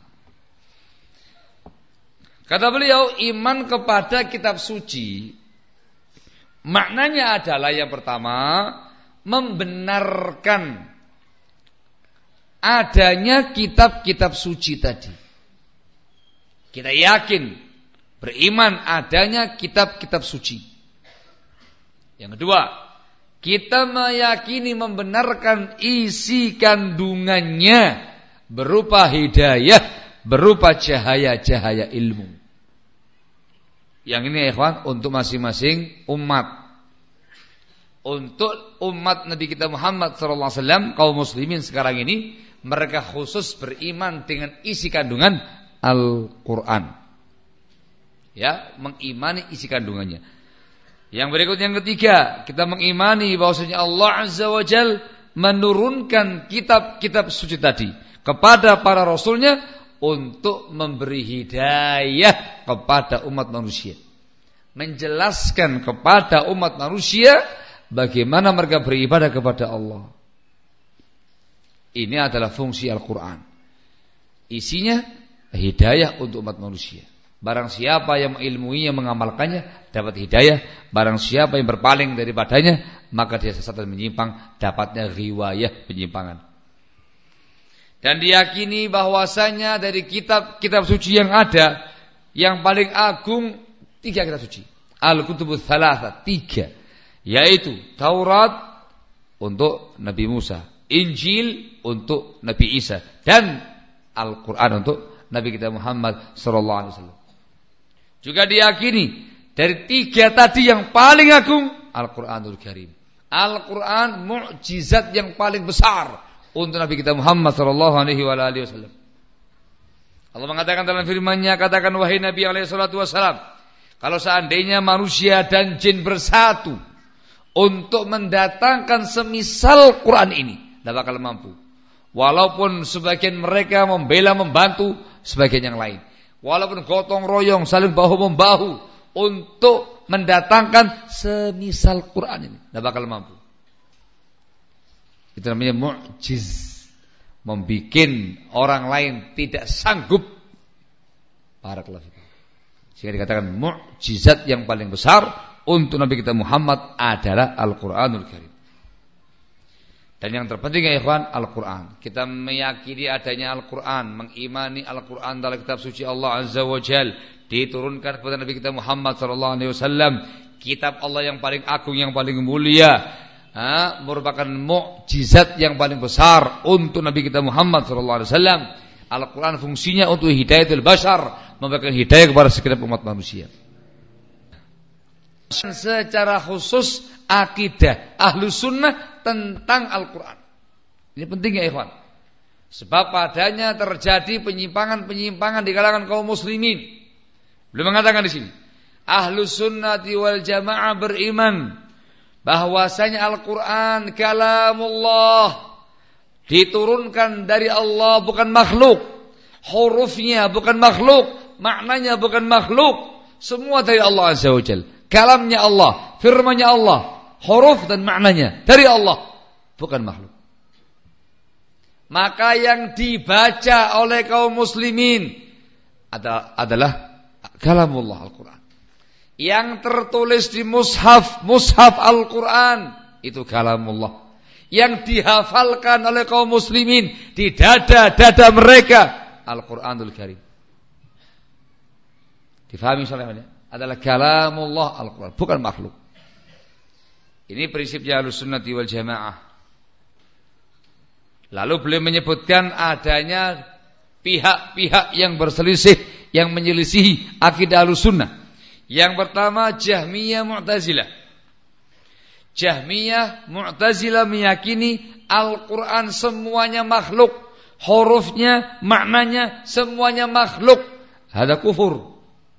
Kata beliau, iman kepada kitab suci maknanya adalah yang pertama membenarkan adanya kitab-kitab suci tadi. Kita yakin beriman adanya kitab-kitab suci. Yang kedua, kita meyakini membenarkan isi kandungannya berupa hidayah, berupa cahaya-cahaya ilmu. Yang ini ikhwan untuk masing-masing umat. Untuk umat Nabi kita Muhammad sallallahu alaihi wasallam, kaum muslimin sekarang ini, mereka khusus beriman dengan isi kandungan Al-Quran. Ya, mengimani isi kandungannya. Yang berikutnya yang ketiga, kita mengimani bahwasanya Allah Azza wa Jal menurunkan kitab-kitab suci tadi kepada para rasulnya untuk memberi hidayah kepada umat manusia, menjelaskan kepada umat manusia bagaimana mereka beribadah kepada Allah. Ini adalah fungsi Al-Quran. Isinya hidayah untuk umat manusia. Barang siapa yang mengilmuinya, mengamalkannya, dapat hidayah. Barang siapa yang berpaling daripadanya, maka dia sesat dan menyimpang, dapatnya riwayah penyimpangan. Dan diyakini bahwasanya dari kitab-kitab suci yang ada, yang paling agung tiga kitab suci. Al-Kutubus Tsalatsa, tiga, yaitu Taurat untuk Nabi Musa, Injil untuk Nabi Isa dan Al-Quran untuk Nabi kita Muhammad sallallahu alaihi wasallam. Juga diyakini dari tiga tadi yang paling agung Al-Quranul Karim. Al-Quran mukjizat yang paling besar untuk Nabi kita Muhammad sallallahu alaihi wasallam. Allah mengatakan dalam firman-Nya, katakan wahai Nabi alaihi salatu wasallam, kalau seandainya manusia dan jin bersatu untuk mendatangkan semisal Quran ini, tidak bakal mampu. Walaupun sebagian mereka membela membantu sebagian yang lain. Walaupun gotong royong saling bahu membahu untuk mendatangkan semisal Quran ini, tidak bakal mampu. Itu namanya mu'jiz, membikin orang lain tidak sanggup. Barakallahu fikum. Sehingga dikatakan mu'jizat yang paling besar untuk Nabi kita Muhammad adalah Al-Quranul Karim. Dan yang terpenting ya ikhwan, Al-Quran. Kita meyakini adanya Al-Quran, mengimani Al-Quran dalam kitab suci Allah Azza wa Jal, diturunkan kepada Nabi kita Muhammad sallallahu alaihi wasallam, kitab Allah yang paling agung, yang paling mulia, ha, merupakan mukjizat yang paling besar untuk Nabi kita Muhammad sallallahu alaihi wasallam. Al-Quran fungsinya untuk hidayatul bashar, memberikan hidayah kepada segenap umat manusia. Secara khusus akidah Ahlus Sunnah tentang Al-Quran. Ini penting ya ikhwan. Sebab padanya terjadi penyimpangan-penyimpangan di kalangan kaum muslimin. Beliau mengatakan di sini, Ahlus Sunnati wal Jamaah beriman bahwasanya Al-Quran kalamullah, diturunkan dari Allah, bukan makhluk. Hurufnya bukan makhluk, maknanya bukan makhluk, semua dari Allah Azza wa Jalla. Kalamnya Allah, firman-Nya Allah, huruf dan maknanya dari Allah, bukan makhluk. Maka yang dibaca oleh kaum muslimin adalah kalamullah Al-Quran. Yang tertulis di mushaf, mushaf Al-Quran, itu kalamullah. Yang dihafalkan oleh kaum muslimin di dada-dada mereka, Al-Quranul Karim. Difahami soalnya? Adalah kalamullah Al-Quran, bukan makhluk. Ini prinsipnya Ahlus Sunnati wal Jamaah. Lalu beliau menyebutkan adanya pihak-pihak yang berselisih, yang menyelisihi akidah Ahlus Sunnah. Yang pertama Jahmiyah Mu'tazilah. Jahmiyah Mu'tazilah meyakini Al-Quran semuanya makhluk, hurufnya, maknanya semuanya makhluk. Hada kufur.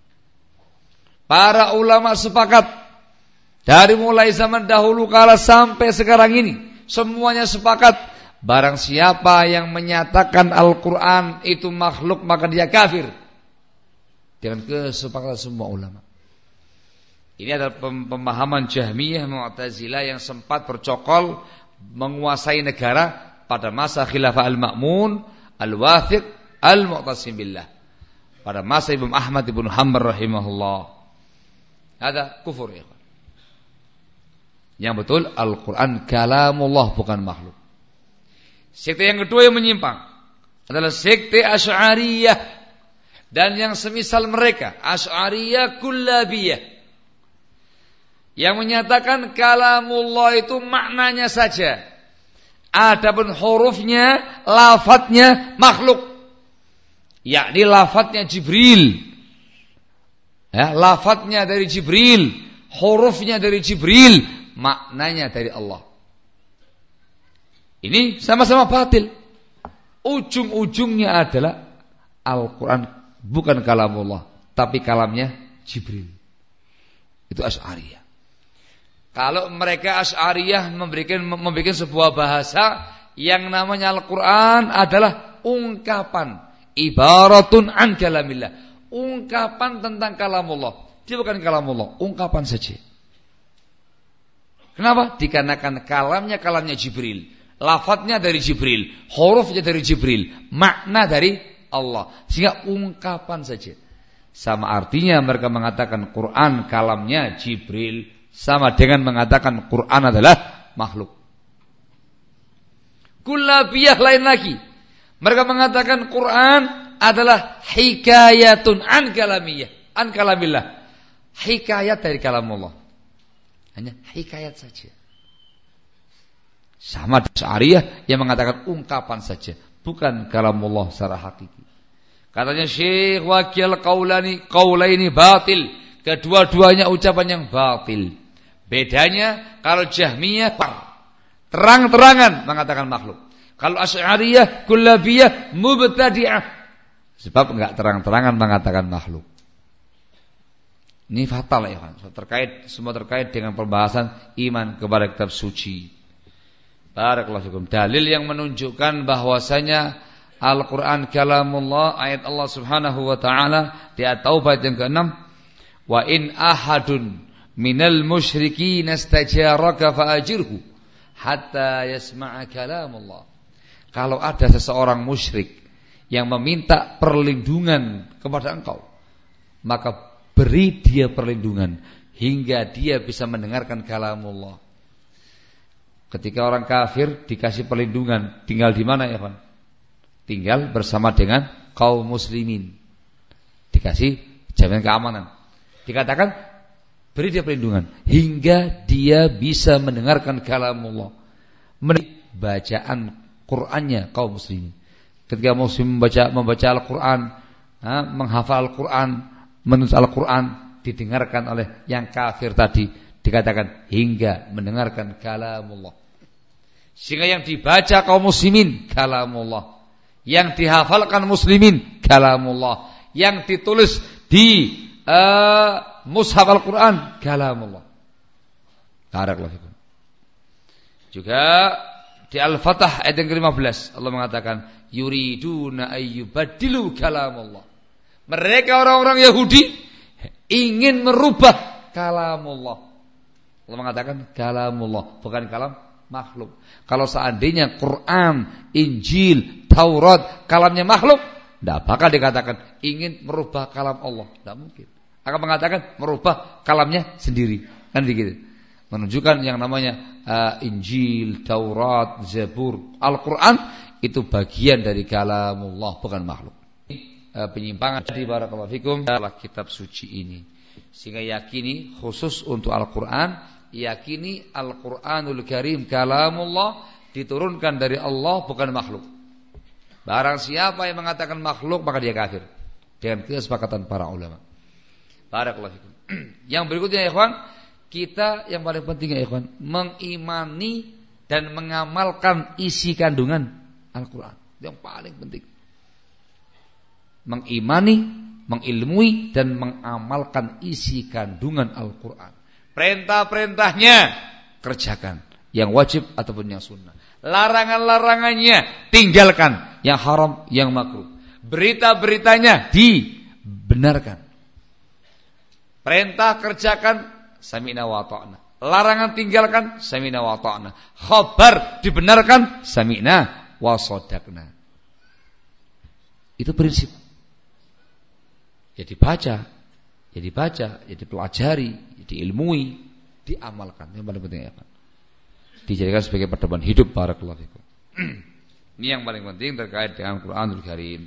Para ulama sepakat dari mulai zaman dahulu kala sampai sekarang ini, semuanya sepakat, barang siapa yang menyatakan Al-Quran itu makhluk maka dia kafir. Dengan kesepakatan semua ulama. Ini adalah pemahaman Jahmiyah Mu'tazilah yang sempat bercokol menguasai negara pada masa Khilafah Al-Ma'mun, Al-Wathiq, Al-Mu'tasim billah, pada masa Imam Ahmad ibn Hanbal rahimahullah. Ada kufur ya. Yang betul Al-Quran kalamullah, bukan makhluk. Sekte yang kedua yang menyimpang adalah sekte Asy'ariyah dan yang semisal mereka, Asy'ariyah Kullabiyah, yang menyatakan kalamullah itu maknanya saja, adapun hurufnya, lafadznya makhluk. Yakni lafadznya Jibril, ya, lafadznya dari Jibril, hurufnya dari Jibril, maknanya dari Allah. Ini sama-sama batil. Ujung-ujungnya adalah Al-Quran bukan kalamullah, tapi kalamnya Jibril. Itu Asy'ariyah. Kalau mereka Asy'ariyah memberikan memberikan sebuah bahasa yang namanya Al-Quran adalah ungkapan, ibaratun an kalamillah, ungkapan tentang kalamullah. Dia bukan kalamullah, ungkapan saja. Kenapa? Dikarenakan kalamnya kalamnya Jibril, lafadznya dari Jibril, hurufnya dari Jibril, makna dari Allah, sehingga ungkapan saja. Sama artinya mereka mengatakan Quran kalamnya Jibril, sama dengan mengatakan Quran adalah makhluk. Kullabiyah lain lagi, mereka mengatakan Quran adalah hikayatun an kalamiyah, an kalamillah, hikayat dari kalamullah, hanya hikayat saja. Sama Asy'ariyah yang mengatakan ungkapan saja, bukan kalamullah secara hakiki. Katanya Syekh Wakil qaulani qaulaini batil, kedua-duanya ucapan yang batil. Bedanya kalau Jahmiyah terang-terangan mengatakan makhluk. Kalau Asy'ariyah kullabiyah mubtadi'ah, sebab enggak terang-terangan mengatakan makhluk. Ini fatal ya kan, terkait semua terkait dengan pembahasan iman kepada kitab suci. Barakallahu fikum. Dalil yang menunjukkan bahwasanya Al-Qur'an kalamullah, ayat Allah Subhanahu wa taala di At-Taubah yang keenam, wa in ahadun minal musyrikin istajaraka faajirhu hatta yasma'a kalamullah. Kalau ada seseorang musyrik yang meminta perlindungan kepada engkau, maka beri dia perlindungan hingga dia bisa mendengarkan kalamullah. Ketika orang kafir dikasih perlindungan, tinggal di mana ya Pak? Tinggal bersama dengan kaum muslimin, dikasih jaminan keamanan. Dikatakan beri dia perlindungan hingga dia bisa mendengarkan kalamullah, bacaan Qur'annya kaum muslimin. Ketika muslim membaca membaca Al-Qur'an, ha, menghafal Al-Qur'an, menulis Al-Qur'an, didengarkan oleh yang kafir tadi, dikatakan hingga mendengarkan kalamullah. Sehingga yang dibaca kaum muslimin kalamullah, yang dihafalkan muslimin kalamullah, yang ditulis di uh, mushaf Al-Qur'an kalamullah. Barakallahu fikum. Juga di Al-Fatah ayat yang kelima belas Allah mengatakan yuriduna ayyubaddilu kalamullah. Mereka orang-orang Yahudi ingin merubah kalamullah. Allah mengatakan kalamullah, bukan kalam makhluk. Kalau seandainya Quran, Injil, Taurat kalamnya makhluk, tidak bakal dikatakan ingin merubah kalam Allah. Tidak mungkin. Akan mengatakan merubah kalamnya sendiri. Kan begitu. Menunjukkan yang namanya uh, Injil, Taurat, Zabur, Al-Quran itu bagian dari kalamullah, bukan makhluk. Uh, penyimpangan di barakallahu fikum adalah kitab suci ini. Sehingga yakini khusus untuk Al-Quran, yakini Al-Quranul Karim kalamullah, diturunkan dari Allah, bukan makhluk. Barang siapa yang mengatakan makhluk, maka dia kafir dengan kesepakatan para ulama. Barakallahu fikum. Yang berikutnya ya ikhwan, kita yang paling penting ya ikhwan, mengimani dan mengamalkan isi kandungan Al-Quran. Yang paling penting, mengimani, mengilmui dan mengamalkan isi kandungan Al-Quran. Perintah-perintahnya kerjakan, yang wajib ataupun yang sunnah. Larangan-larangannya tinggalkan, yang haram, yang makruh. Berita-beritanya dibenarkan. Perintah kerjakan, sami'na wa ta'na. Larangan tinggalkan, sami'na wa ta'na. Khabar dibenarkan, sami'na wa sadaqna. Itu prinsip. Ya dibaca, ya dibaca, ya dipelajari, ya diilmui, diamalkan. Yang paling penting ya Pak. Dijadikan sebagai pedoman hidup. Barakallahu fikum. Ini yang paling penting terkait dengan Al-Qur'anul Karim.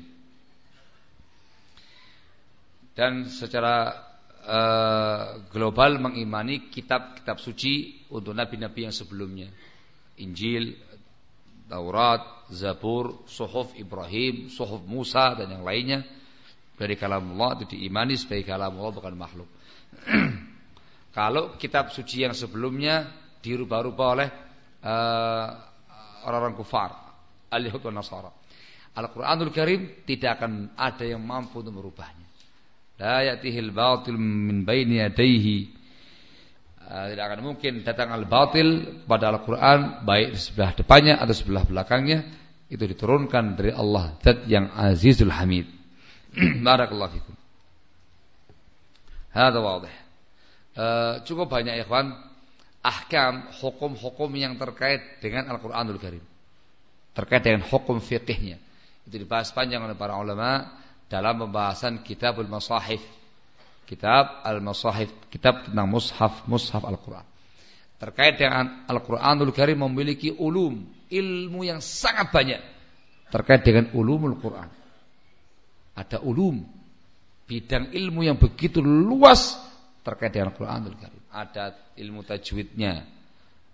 Dan secara uh, global mengimani kitab-kitab suci untuk nabi-nabi yang sebelumnya. Injil, Taurat, Zabur, Suhuf Ibrahim, Suhuf Musa dan yang lainnya dari kalamullah itu diimani sebagai kalamullah, bukan makhluk. Kalau kitab suci yang sebelumnya dirubah-rubah oleh uh, orang-orang kufar, al-Yahud dan Nasara, Al-Quranul Karim tidak akan ada yang mampu untuk merubahnya. La ya'tihil batil min baini yadayhi. Uh, tidak akan mungkin datang al-batil pada Al-Quran, baik di sebelah depannya atau sebelah belakangnya. Itu diturunkan dari Allah, Zat yang Azizul Hamid. Barakallahu fikum. Hadza wadih. Uh, cukup banyak ikhwan ahkam, hukum-hukum yang terkait dengan Al-Quranul Karim, terkait dengan hukum fiqihnya. Itu dibahas panjang oleh para ulama dalam pembahasan Kitabul Masahif, Kitab Al-Masahif, kitab tentang mushaf, mushaf Al-Quran. Terkait dengan Al-Quranul Karim memiliki ulum, ilmu yang sangat banyak terkait dengan ulumul Quran. Ada ulum, bidang ilmu yang begitu luas terkait dengan Al-Quranul Karim. Ada ilmu tajwidnya,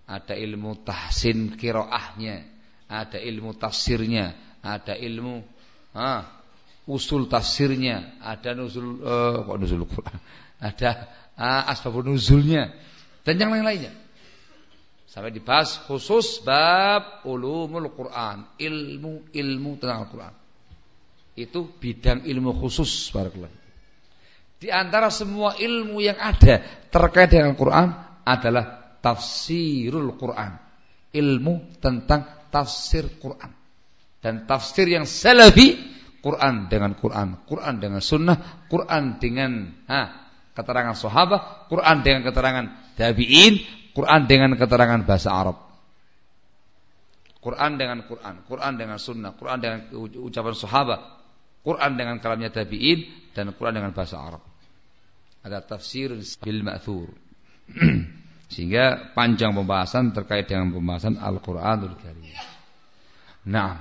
ada ilmu tahsin qiraahnya, ada ilmu tafsirnya, ada ilmu ah, usul tafsirnya, ada nuzul uh, kok nuzul Quran, ada uh, asbabun nuzulnya dan yang lain-lainnya. Sampai dibahas khusus bab ulumul Quran, ilmu-ilmu tentang Al-Quran. Itu bidang ilmu khusus barakallahu. Di antara semua ilmu yang ada terkait dengan Al-Quran adalah tafsirul Quran, ilmu tentang tafsir Quran. Dan tafsir yang salafi, Quran dengan Quran, Quran dengan sunnah, Quran dengan ha, keterangan sahabat, Quran dengan keterangan tabi'in, Quran dengan keterangan bahasa Arab. Quran dengan Quran, Quran dengan sunnah, Quran dengan ucapan sahabat, Quran dengan kalamnya tabi'in, dan Quran dengan bahasa Arab. Ada tafsir bil ma'thur. Sehingga panjang pembahasan terkait dengan pembahasan Al-Quranul Karim. Nah,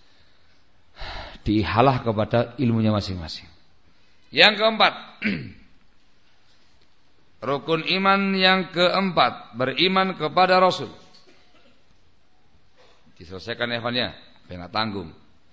dihalah kepada ilmunya masing-masing. Yang keempat, rukun iman yang keempat, beriman kepada Rasul. Diselesaikan ikhwannya, biar enggak tanggung.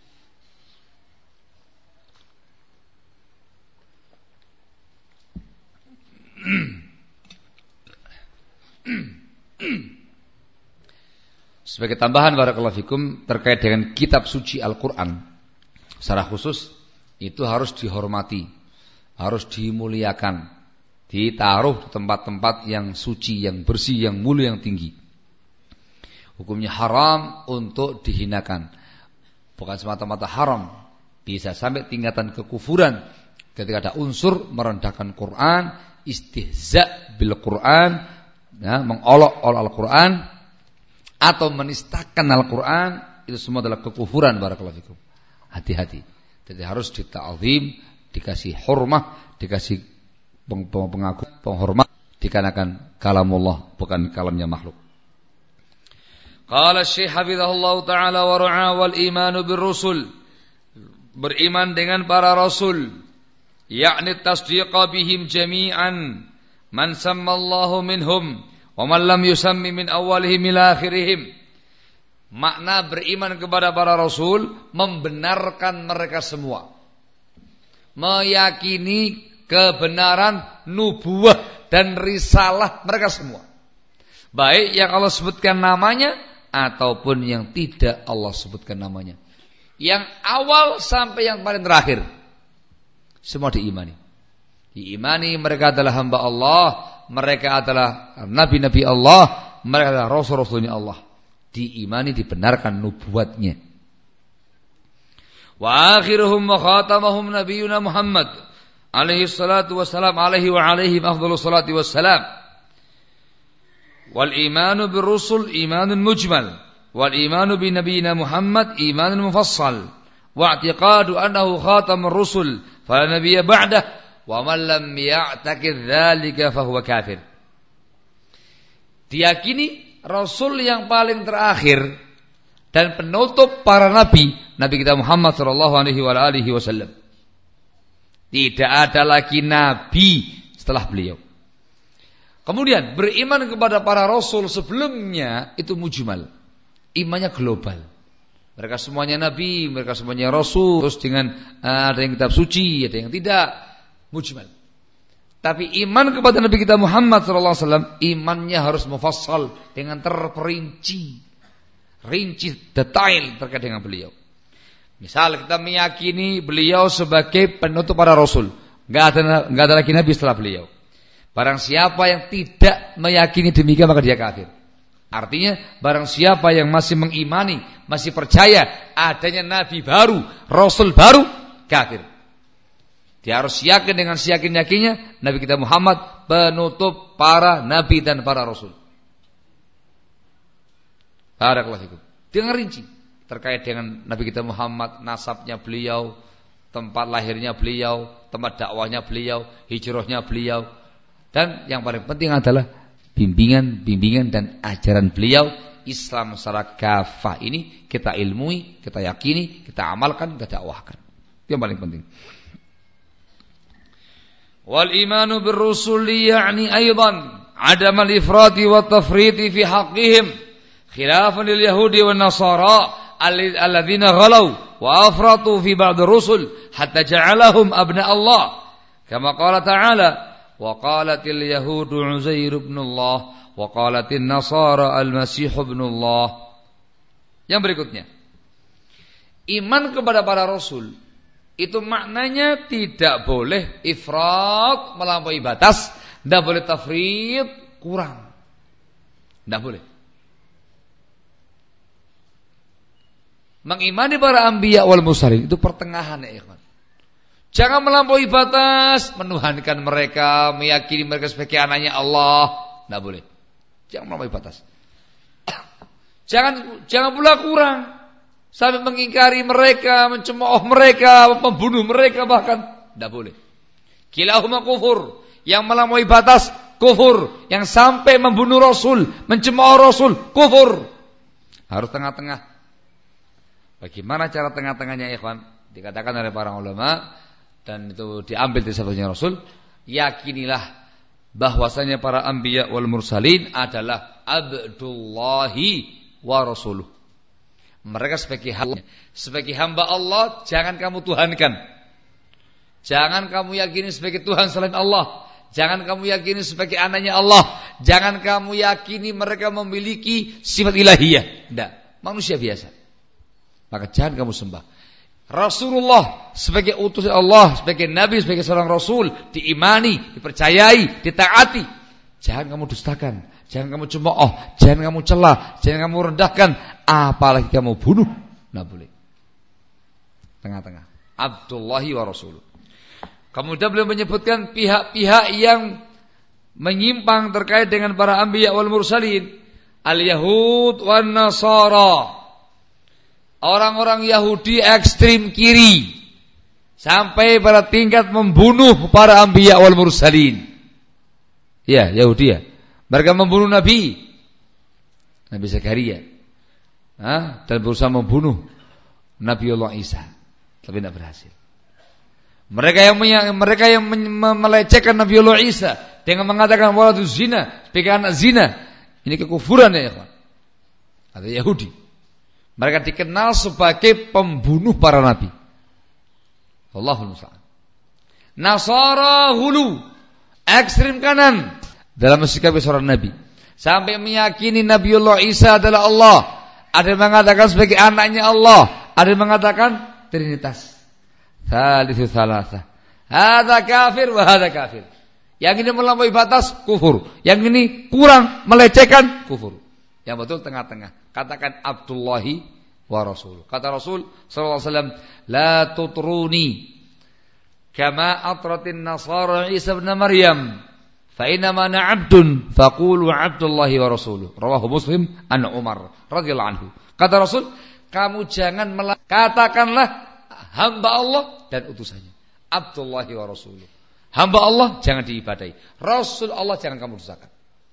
Sebagai tambahan barakallahu fikum terkait dengan kitab suci Al-Quran secara khusus, itu harus dihormati, harus dimuliakan, ditaruh di tempat-tempat yang suci, yang bersih, yang mulia, yang tinggi. Hukumnya haram untuk dihinakan. Bukan semata-mata haram, bisa sampai tingkatan kekufuran ketika ada unsur merendahkan Quran, istihza bil Quran, ya, mengolok-olok Al-Quran atau menistakan Al-Quran, itu semua adalah kekufuran barakallahu fikum. Hati-hati. Jadi harus dita'zim, dikasih hormah, dikasih pengakuan, penghormat, dikarenakan kalamullah, bukan kalamnya makhluk. Qala Syekh hafizahullah taala wa ra'a wal imanu birrusul, beriman dengan para rasul, yakni tasdiqa bihim jami'an man sammallahu minhum wa man lam yusammi min awalihim ila akhirihim. Makna beriman kepada para rasul, membenarkan mereka semua, meyakini kebenaran nubuwah dan risalah mereka semua, baik yang Allah sebutkan namanya ataupun yang tidak Allah sebutkan namanya, yang awal sampai yang paling terakhir, semua diimani. Diimani mereka adalah hamba Allah, mereka adalah nabi-nabi Allah, mereka adalah rasul-rasulnya Allah. Diimani, dibenarkan nubuatnya. Wa akhiruhum wa khatamahum nabiyuna Muhammad alaihi salatu wassalam, alaihi wa alaihim afdhalus salati wassalam. Wal imanu bir rusul imanun mujmal, wal imanu bi nabiyina Muhammad imanun mufassal, wa i'tiqadu annahu khatamur rusul fala nabiyya ba'dah wa man lam ya'taqid dzalika fa huwa kafir. Diyakini Rasul yang paling terakhir dan penutup para nabi, Nabi kita Muhammad sallallahu alaihi wasallam. Tidak ada lagi nabi setelah beliau. Kemudian beriman kepada para rasul sebelumnya itu mujmal, imannya global. Mereka semuanya nabi, mereka semuanya rasul. Terus dengan uh, ada yang kitab suci, ada yang tidak, mujmal. Tapi iman kepada Nabi kita Muhammad sallallahu alaihi wasallam, imannya harus mufassal, dengan terperinci, rinci, detail terkait dengan beliau. Misal kita meyakini beliau sebagai penutup para rasul, enggak ada enggak ada lagi nabi setelah beliau. Barang siapa yang tidak meyakini demikian maka dia kafir. Artinya barang siapa yang masih mengimani, masih percaya adanya nabi baru, rasul baru, kafir. Dia harus yakin dengan seyakin-yakinnya Nabi kita Muhammad penutup para nabi dan para rasul. Barakallahu fikum. Dengan rinci terkait dengan Nabi kita Muhammad, nasabnya beliau, tempat lahirnya beliau, tempat dakwahnya beliau, hijrahnya beliau, dan yang paling penting adalah bimbingan-bimbingan dan ajaran beliau. Islam secara kafah ini kita ilmui, kita yakini, kita amalkan, kita dakwahkan. Itu yang paling penting. Wal imanu bir rusuli ya'ni aidan adam al-ifrati wa tafriti fi haqqihim khilafan lil yahudi wan nasara alladzina ghalaw wa afratu fi ba'd ar-rusul hatta ja'alahum abna Allah kama qala ta'ala wa qalatil yahudu Uzair ibn Allah wa qalatin nasara al-masih ibn Allah. Yang berikutnya, iman kepada para rasul itu maknanya tidak boleh ifrat, melampaui batas, tidak boleh tafrid, kurang. Tidak boleh. Mengimani para anbiya wal mursalin itu pertengahan ya ikhwan. Jangan melampaui batas, menuhankan mereka, meyakini mereka sebagai anaknya Allah, tidak boleh. Jangan melampaui batas. Jangan jangan pula kurang sampai mengingkari mereka, mencemooh mereka, membunuh mereka bahkan tidak boleh. Kilahuma kufur, yang melampaui batas kufur, yang sampai membunuh Rasul, mencemooh Rasul kufur. Harus tengah-tengah. Bagaimana cara tengah-tengahnya ikhwan? Dikatakan oleh para ulama dan itu diambil dari sabdanya Rasul, yakinilah bahwasanya para anbiya wal mursalin adalah abdullahi wa rasuluh. Mereka sebagai hamba, sebagai hamba Allah, jangan kamu tuhankan. Jangan kamu yakini sebagai Tuhan selain Allah. Jangan kamu yakini sebagai anaknya Allah. Jangan kamu yakini mereka memiliki sifat ilahiyah. Tidak, manusia biasa. Maka jangan kamu sembah. Rasulullah sebagai utusan Allah, sebagai nabi, sebagai seorang rasul, diimani, dipercayai, ditaati. Jangan kamu dustakan, jangan kamu cemooh, jangan kamu celah, jangan kamu rendahkan, apalagi kamu bunuh. Tidak boleh. Tengah-tengah. Abdullahi wa rasuluh. Kemudian beliau menyebutkan pihak-pihak yang menyimpang terkait dengan para anbiya wal mursalin. Al-Yahud wan Nasara. Orang-orang Yahudi ekstrim kiri sampai pada tingkat membunuh para anbiya wal mursalin. Ya, Yahudi ya. Mereka membunuh Nabi Nabi Zakaria, ha? Dan berusaha membunuh Nabiullah Isa, tapi tidak berhasil. Mereka yang mereka yang melecehkan Nabiullah Isa dengan mengatakan waladuz zina, sebagai anak zina, ini kekufuran ya, ikhwan. Ada Yahudi. Mereka dikenal sebagai pembunuh para nabi. Allahul musta'an. Nasara hulu, ekstrim kanan dalam mensikapi seorang nabi, sampai meyakini Nabiullah Isa adalah Allah. Ada yang mengatakan sebagai anaknya Allah, ada yang mengatakan trinitas. Tsalitsu tsalatsa. Hadza kafir wa hadza kafir. Yang ini melampaui batas kufur, yang ini kurang melecehkan kufur. Yang betul tengah-tengah. Katakan Abdullahi wa Rasul. Kata Rasul sallallahu alaihi wasallam, la tutruni kama atratin nasara Isa ibn Maryam. Fa inna ma ana 'abdun faqulu 'Abdullahi wa Rasuluh. Rawahu Muslim an Umar radhiyallahu anhu. Kata Rasul, kamu jangan mel- katakanlah hamba Allah dan utusannya. Abdullahi wa Rasuluh. Hamba Allah jangan diibadai. Rasul Allah jangan kamu dustakan.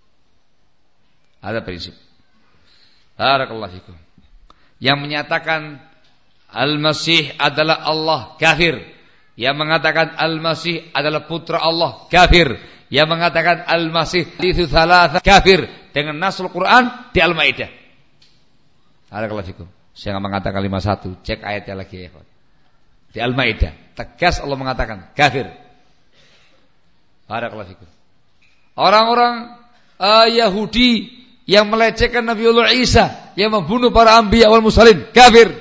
Ada prinsip. Barakallahu fikum. Yang menyatakan Al-Masih adalah Allah, kafir. Yang mengatakan Al-Masih adalah putra Allah, kafir. Yang mengatakan Al-Masih itu tsalatsa, kafir. Dengan nasul Quran di Al-Maidah. Barakallahu fikum. Saya enggak mengatakan lima puluh satu, cek ayatnya lagi ya. Di Al-Maidah, tegas Allah mengatakan kafir. Barakallahu fikum. Orang-orang uh, Yahudi yang melecehkan Nabiullah Isa, yang membunuh para anbiya wal mursalin, kafir.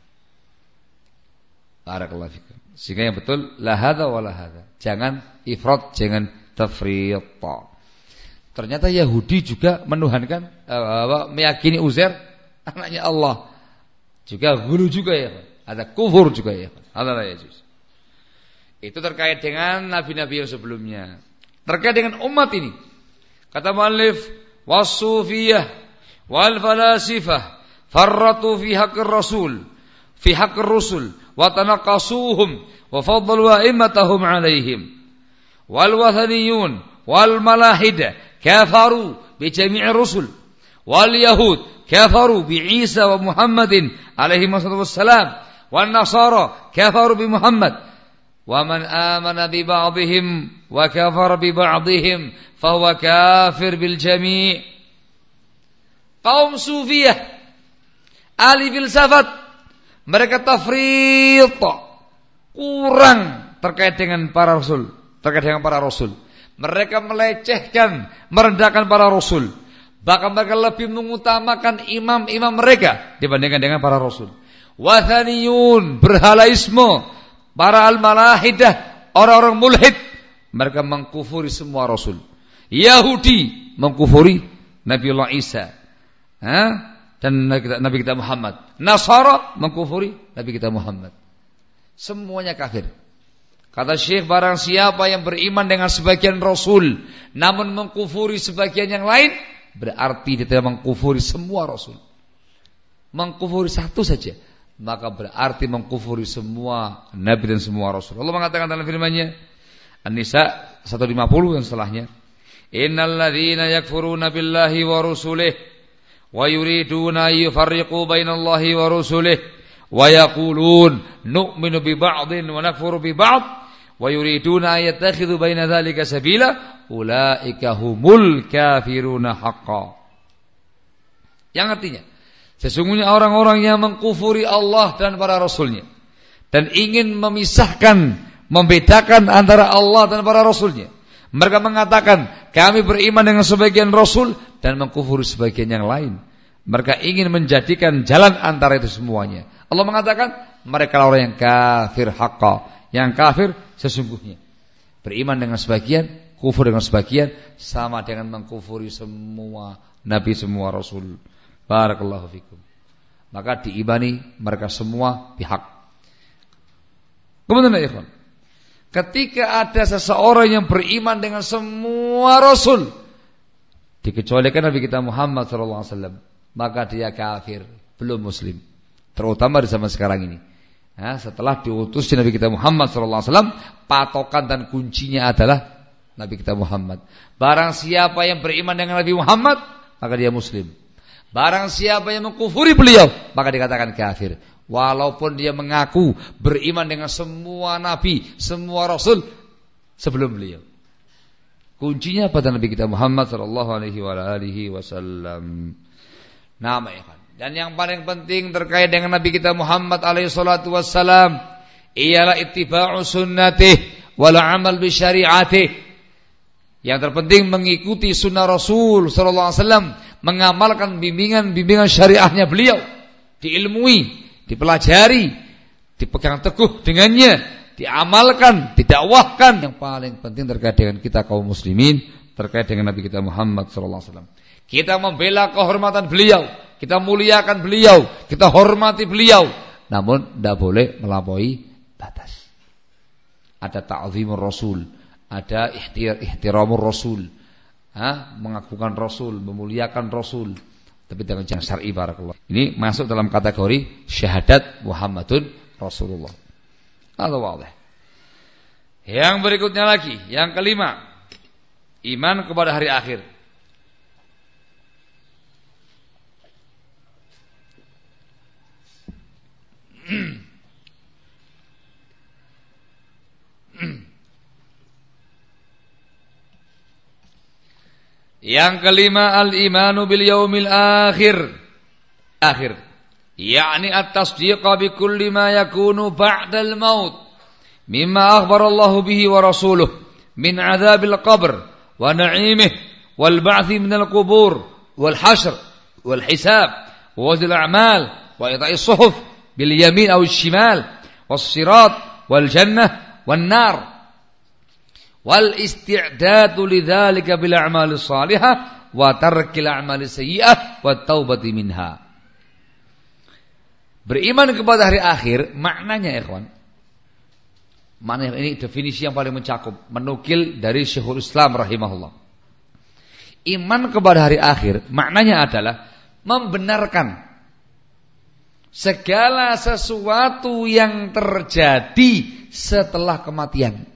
Barakallahu fikum. Sehingga yang betul la hadza wa la hadza. Jangan ifrat, jangan tafriq. Ternyata Yahudi juga menuhankan uh, meyakini Uzair anaknya Allah. Juga gulu juga ya. Ada kufur juga ya. Allah Yesus. Itu terkait dengan nabi-nabi yang sebelumnya. Terkait dengan umat ini. Kata muallif, was-sufiyah wal falasifah farratu fi haqqir rasul, fi haqqir rusul wa tanaqasuhum wa faddalu a'immatahum 'alaihim. Wal wathaniyun wal malahida kafaru bi jami'ir rusul. Wal yahud kafaru bi Isa wa Muhammadin alaihi wassalam. Wan nasara kafaru bi Muhammad wa man amana bi ba'dihim wa kafara bi ba'dihim fa huwa kafir bil jami'. Kaum Sufiyah, ahli filsafat, mereka tafrid, kurang terkait dengan para rasul, terkait dengan para rasul. Mereka melecehkan, merendahkan para rasul. Bahkan mereka lebih mengutamakan imam-imam mereka dibandingkan dengan para rasul. Wathaniyun, berhalaisme, para al-malahidah, orang-orang mulhid, mereka mengkufuri semua rasul. Yahudi mengkufuri Nabiullah Isa, ha? Dan Nabi kita Muhammad. Nasara mengkufuri Nabi kita Muhammad. Semuanya kafir. Kata Syekh, barang siapa yang beriman dengan sebagian rasul namun mengkufuri sebagian yang lain, berarti dia tidak mengkufuri semua rasul. Mengkufuri satu saja, maka berarti mengkufuri semua nabi dan semua rasul. Allah mengatakan dalam firman-Nya An-Nisa seratus lima puluh dan setelahnya, innal ladzina yakfuruna billahi wa rusulihi wa yuriduna yufarriqu bainallahi wa rusulihi wa yaqulun nu'minu bi ba'din wa nakfuru bi ba'd wa yuriduna ayattakhidhu baina dzalika sabila ulaika humul kafiruna haqqan. Yang artinya, sesungguhnya orang-orang yang mengkufuri Allah dan para rasulnya dan ingin memisahkan, membedakan antara Allah dan para rasulnya, mereka mengatakan kami beriman dengan sebagian rasul dan mengkufuri sebagian yang lain. Mereka ingin menjadikan jalan antara itu semuanya. Allah mengatakan mereka orang yang kafir haqqan, yang kafir sesungguhnya. Beriman dengan sebagian, kufur dengan sebagian, sama dengan mengkufuri semua nabi, semua rasul. Barakallahu fikum. Maka diimani mereka semua pihak. Kemudian ya ikhwan, ketika ada seseorang yang beriman dengan semua rasul, dikecualikan Nabi kita Muhammad sallallahu alaihi wasallam, maka dia kafir, belum muslim. Terutama di zaman sekarang ini. Ya, setelah diutus Nabi kita Muhammad sallallahu alaihi wasallam, patokan dan kuncinya adalah Nabi kita Muhammad. Barang siapa yang beriman dengan Nabi Muhammad, maka dia muslim. Barang siapa yang mengkufuri beliau, maka dikatakan kafir. Walaupun dia mengaku beriman dengan semua nabi, semua rasul sebelum beliau. Kuncinya pada Nabi kita Muhammad sallallahu alaihi wasallam. Nama ya kan. Dan yang paling penting terkait dengan Nabi kita Muhammad alaihi salatu wassalam ialah ittiba'u sunnatih wal amal bi syari'atih. Yang terpenting mengikuti sunnah Rasul sallallahu alaihi wasallam, mengamalkan bimbingan-bimbingan syariahnya beliau, diilmui, dipelajari, dipegang teguh dengannya, diamalkan, didakwahkan. Yang paling penting terkait dengan kita kaum muslimin, terkait dengan Nabi kita Muhammad sallallahu alaihi wasallam. Kita membela kehormatan beliau, kita muliakan beliau, kita hormati beliau, namun tidak boleh melampaui batas. Ada ta'zimur rasul, ada ihtiramur rasul, ha? Mengagungkan rasul, memuliakan rasul, tapi dengan cara syar'i. Barakallah. Ini masuk dalam kategori syahadat Muhammadun Rasulullah. Itu wadah. Yang berikutnya lagi, yang kelima, iman kepada hari akhir. Yang kelima, al-imanu bil yaumil akhir. Akhir, yakni at-tasdiqa bi kulli ma yakunu ba'dal maut mimma akhbarallahu bihi wa rasuluh min adzabil qabr wa na'imih wal ba'thi minal qubur wal hashr wal hisab wa wazil a'mal wa ita'is suhuf bil yamin aw shimal was sirat wal jannah wan nar wal isti'dadu lidzalika bil a'malis salihah wa tarkil a'malis sayyi'ah wa taubati minha. Beriman kepada hari akhir maknanya ikhwan, maknanya ini definisi yang paling mencakup, menukil dari Syekhul Islam rahimahullah. Iman kepada hari akhir maknanya adalah membenarkan segala sesuatu yang terjadi setelah kematian.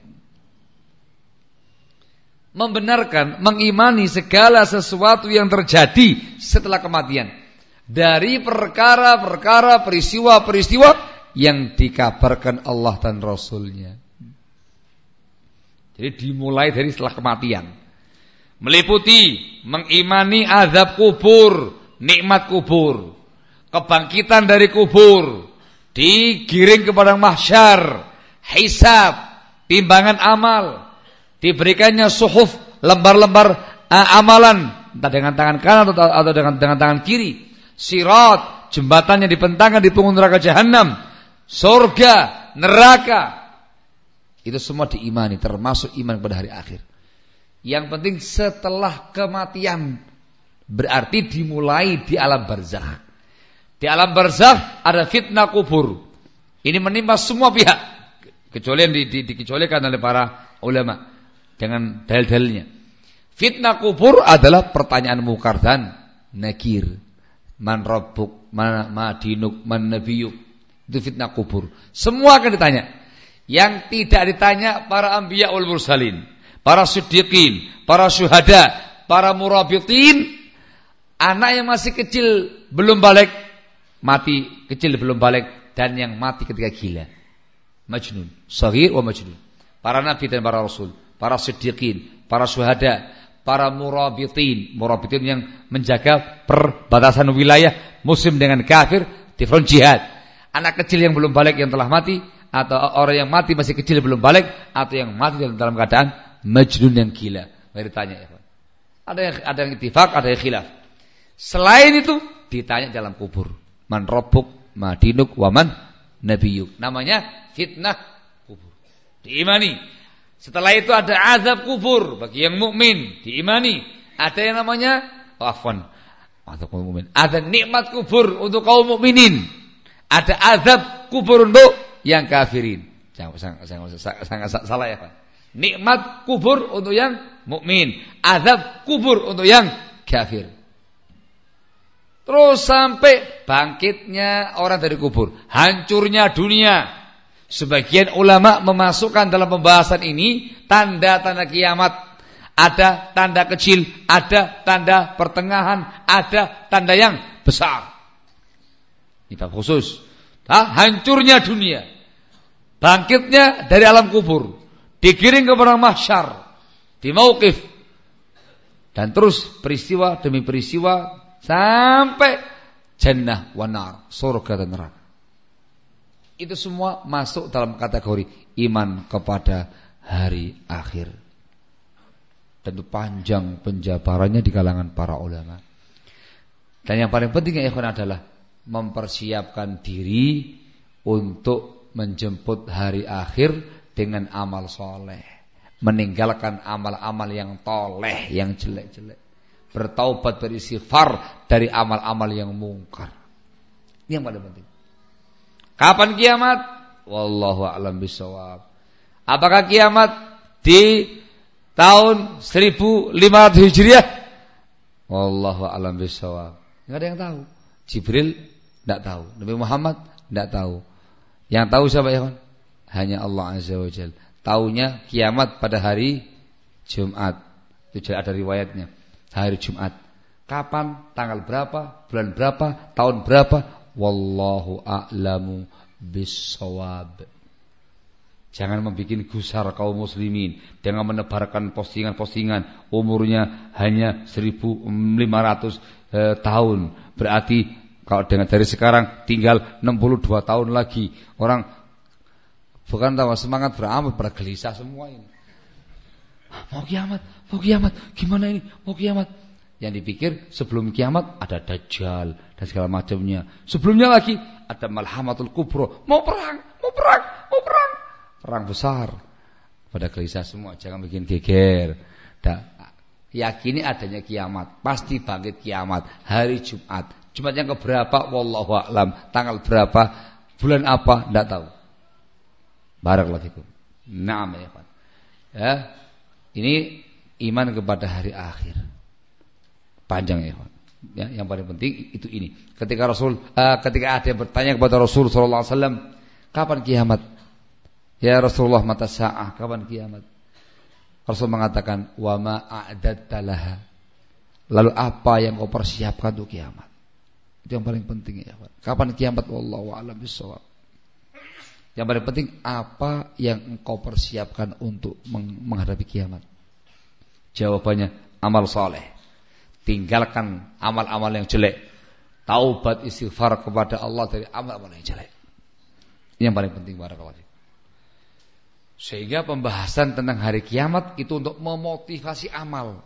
Membenarkan, mengimani segala sesuatu yang terjadi setelah kematian, dari perkara-perkara, peristiwa-peristiwa yang dikabarkan Allah dan Rasulnya. Jadi dimulai dari setelah kematian. Meliputi mengimani azab kubur, nikmat kubur, kebangkitan dari kubur, digiring ke padang mahsyar, hisab, timbangan amal, diberikannya suhuf, lembar-lembar uh, amalan, entah dengan tangan kanan atau, atau dengan, dengan tangan kiri, sirat, jembatannya dibentangkan di punggung neraka jahanam, surga, neraka. Itu semua diimani, termasuk iman pada hari akhir. Yang penting setelah kematian, berarti dimulai di alam barzakh. Di alam barzakh ada fitnah kubur. Ini menimpa semua pihak, kecuali yang di, di, dikecualikan oleh para ulama dengan dalil-dalilnya. Fitnah kubur adalah pertanyaan mungkar dan nakir. Man rabbuk, man madinuk, man nabiyuk. Itu fitnah kubur. Semua akan ditanya. Yang tidak ditanya para anbiya wal mursalin, para siddiqin, para syuhada, para murabitin, anak yang masih kecil belum balik, mati kecil belum balik, dan yang mati ketika gila, majnun, shaghir wa majnun. Para nabi dan para rasul, para siddiqin, para syuhada, para murabitin, murabitin yang menjaga perbatasan wilayah muslim dengan kafir di front jihad. Anak kecil yang belum balik yang telah mati, atau orang yang mati masih kecil belum balik, atau yang mati dalam keadaan majnun yang gila. Mari ditanya ya. Ada yang ada yang ittifaq, ada yang khilaf. Selain itu ditanya dalam kubur. Man rabbuk, ma dinuk, wa man nabiyuk. Namanya fitnah kubur. Diimani. Setelah itu ada azab kubur bagi yang mukmin, diimani. Ada yang namanya oh, afwan. Atau kaum mukmin. Ada nikmat kubur untuk kaum mukminin. Ada azab kubur untuk yang kafirin. Jangan sangat salah ya, Pak. Nikmat kubur untuk yang mukmin, azab kubur untuk yang kafir. Terus sampai bangkitnya orang dari kubur, hancurnya dunia. Sebagian ulama memasukkan dalam pembahasan ini tanda-tanda kiamat. Ada tanda kecil, ada tanda pertengahan, ada tanda yang besar. Ini bab khusus. Nah, hancurnya dunia, bangkitnya dari alam kubur, digiring ke padang mahsyar, di mauqif, dan terus peristiwa demi peristiwa sampai jannah wa nar, surga dan neraka. Itu semua masuk dalam kategori iman kepada hari akhir. Tentu panjang penjabarannya di kalangan para ulama. Dan yang paling penting ya ikhwan adalah mempersiapkan diri untuk menjemput hari akhir dengan amal soleh, meninggalkan amal-amal yang toleh, yang jelek-jelek, bertaubat, beristighfar dari amal-amal yang mungkar. Ini yang paling penting. Kapan kiamat? Wallahu a'lam bishawab. Apakah kiamat di tahun seribu lima ratus Hijriah? Wallahu a'lam bishawab. Enggak ada yang tahu. Jibril tidak tahu, Nabi Muhammad tidak tahu. Yang tahu siapa ya kawan? Hanya Allah Azza wa Jalla. Taunya kiamat pada hari Jumat. Itu ada riwayatnya. Hari Jumat. Kapan? Tanggal berapa? Bulan berapa? Tahun berapa? Wallahu a'lamu bissawab. Jangan membuat gusar kaum muslimin dengan menebarkan postingan-postingan umurnya hanya seribu lima ratus eh, tahun. Berarti kalau dengan dari sekarang tinggal enam puluh dua tahun lagi. Orang bukan tahu semangat beramal, pada gelisah semua ini. Mau kiamat, mau kiamat, gimana ini? Mau kiamat. Yang dipikir sebelum kiamat ada Dajjal dan segala macamnya. Sebelumnya lagi ada Malhamatul Kubro. Mau perang, mau perang, mau perang. Perang besar. Pada gelisah semua, jangan bikin geger. Da, yakini adanya kiamat, pasti bangkit kiamat hari Jumat. Jumat yang keberapa? Wallahu a'lam. Tanggal berapa? Bulan apa? Tidak tahu. Barakallahu fikum. Naam ya Pak. Ya, ini iman kepada hari akhir. Panjang ya Pak. Ya, yang paling penting itu ini. Ketika Rasul, uh, ketika ada yang bertanya kepada Rasul Sallallahu Alaihi Wasallam, kapan kiamat? Ya Rasulullah, mata sa'ah, kapan kiamat? Rasul mengatakan, wa ma a'dadta laha. Lalu apa yang kau persiapkan untuk kiamat? Itu yang paling penting ya Pak. Kapan kiamat? Wallahu a'lam bishawab. Yang paling penting apa yang engkau persiapkan untuk menghadapi kiamat? Jawabannya amal soleh. Tinggalkan amal-amal yang jelek. Taubat istighfar kepada Allah dari amal-amal yang jelek. Yang paling penting barakallahu fiik. Sehingga pembahasan tentang hari kiamat itu untuk memotivasi amal,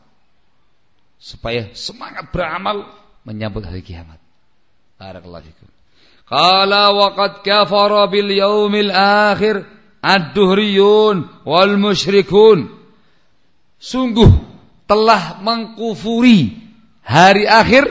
supaya semangat beramal menyambut hari kiamat. Barakallahu fiik. Qala wa qad kafara bil yaumil akhir ad-duhriyun wal musyrikun. Sungguh telah mengkufuri hari akhir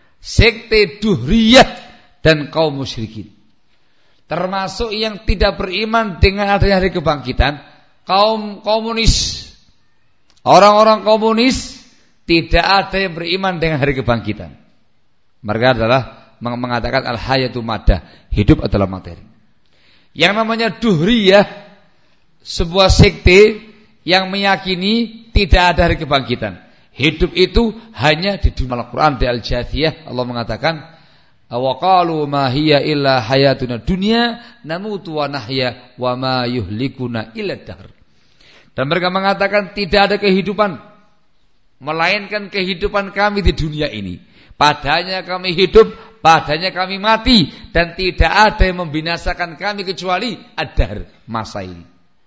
sekte duhriyah dan kaum musyrikin. Termasuk yang tidak beriman dengan adanya hari kebangkitan, kaum komunis. Orang-orang komunis tidak ada yang beriman dengan hari kebangkitan. Mereka adalah mengatakan al-hayatu maddah, hidup adalah materi. Yang namanya duhriyah, sebuah sekte yang meyakini tidak ada hari kebangkitan. Hidup itu hanya di dunia. Al-Quran di Al-Jathiyah Allah mengatakan, wa qalu ma hiya illa hayatuna dunya namutu wa nahya wa ma yuhlikuna illa dahr. Dan mereka mengatakan tidak ada kehidupan melainkan kehidupan kami di dunia ini. Padanya kami hidup, padanya kami mati, dan tidak ada yang membinasakan kami kecuali ad-dahr, masa ini.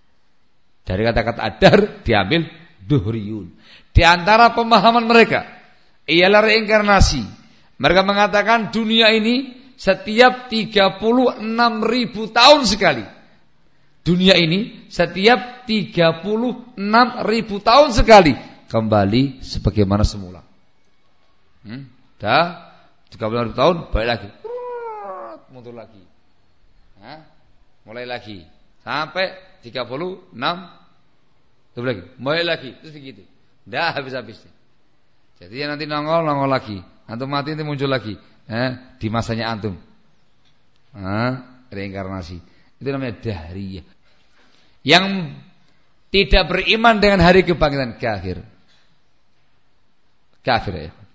Dari kata-kata ad-dahr diambil duhriyun. Di antara pemahaman mereka ialah reinkarnasi. Mereka mengatakan dunia ini setiap tiga puluh enam ribu tahun sekali. Dunia ini setiap tiga puluh enam ribu tahun sekali kembali sebagaimana semula. Hmm? Dah tiga puluh enam ribu tahun balik lagi, mundur lagi, Hah? mulai lagi sampai tiga puluh enam lagi, mulai lagi, terus begitu. Dah habis-habisnya. Jadi ya nanti nongol nongol lagi, antum mati nanti muncul lagi, eh, di masanya antum, eh, reinkarnasi. Itu namanya dahriyah. Yang tidak beriman dengan hari kebangkitan kafir, kafir ya.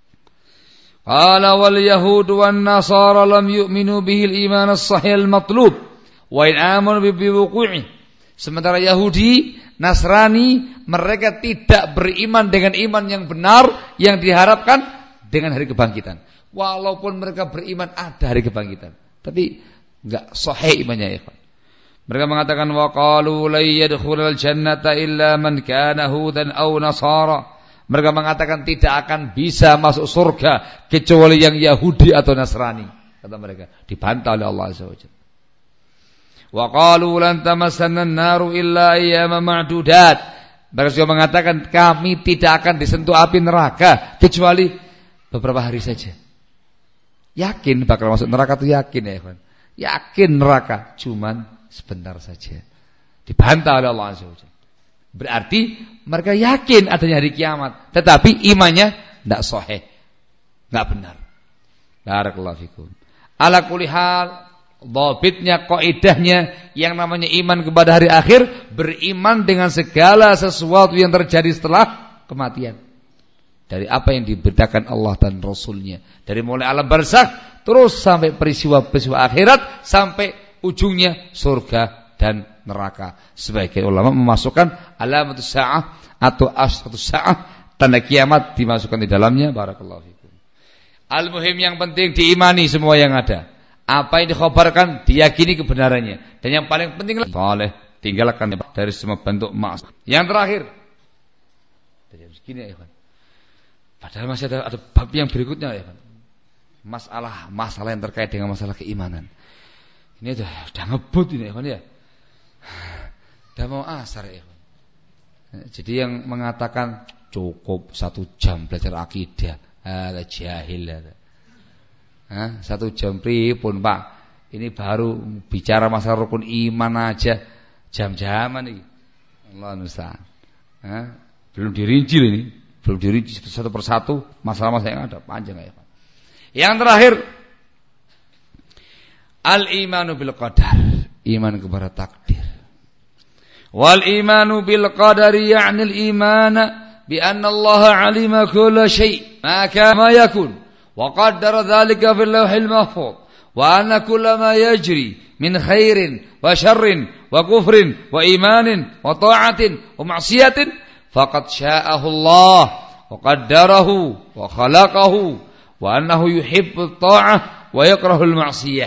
Qala wal yahud wan nasara lam yu'minu bihil iman as-sahih al-matlub wa in amanu bi wuqu'i. Sementara Yahudi, Nasrani mereka tidak beriman dengan iman yang benar yang diharapkan dengan hari kebangkitan. Walaupun mereka beriman ada hari kebangkitan, tapi enggak sahih imannya ya. Mereka mengatakan wa qalu la yadkhulul jannata illa man kana hudan aw nasara. Mereka mengatakan tidak akan bisa masuk surga kecuali yang Yahudi atau Nasrani, kata mereka. Dibantah oleh Allah Azza wa Jalla. Wa qalu lan tamassanna an-naru illa ayyaman ma'dudat. Mereka juga mengatakan kami tidak akan disentuh api neraka kecuali beberapa hari saja. Yakin bakal masuk neraka itu yakin ya, kawan. Yakin neraka, cuman sebentar saja. Dibantah oleh Allah Azza wa Jalla. Berarti mereka yakin adanya hari kiamat, tetapi imannya tidak sahih, tidak benar. Barakallahu fikum. Ala kulli hal, dhabitnya, kaidahnya yang namanya iman kepada hari akhir, beriman dengan segala sesuatu yang terjadi setelah kematian. Dari apa yang diberitakan Allah dan Rasulnya, dari mulai alam barzakh terus sampai peristiwa-peristiwa akhirat, sampai ujungnya surga dan neraka. Sebagian ulama memasukkan alamatus sa'ah atau asyratus sa'ah, tanda kiamat dimasukkan di dalamnya. Barakallahu fikum. Al-muhim yang penting diimani semua yang ada. Apa yang dikhabarkan diyakini kebenarannya, dan yang paling penting boleh tinggalkan dari semua bentuk maksiat. Yang terakhir, begini ya, Pak. Padahal masih ada, ada bab yang berikutnya ya, Pak. Masalah masalah yang terkait dengan masalah keimanan. Ini udah, udah ngebut ini ya, Pak ya. Udah mau asar ya. Jadi yang mengatakan cukup satu jam belajar akidah, ada jahil ada. Hah? Satu jam pripun Pak? Ini baru bicara masalah rukun iman aja jam-jaman ini. Allah musta'an. Belum dirinci ini, belum dirinci satu persatu masalah-masalah yang ada panjang ya Pak. Yang terakhir, al-imanu bil qadar, iman kepada takdir. Wal imanu bil qadari ya'ni al imana bi anna Allah 'alima kulla syai' ma kana yakun wa qaddara dhalika fil lawhil mahfuz wa anna kulla ma yajri min khairin wa syarrin wa kufrin wa imanin wa ta'atin wa ma'siyatin faqad sya'ahu Allah wa qaddarahu wa khalaqahu wa annahu yuhibbu ta'ah wa yakrahul ma'siyah.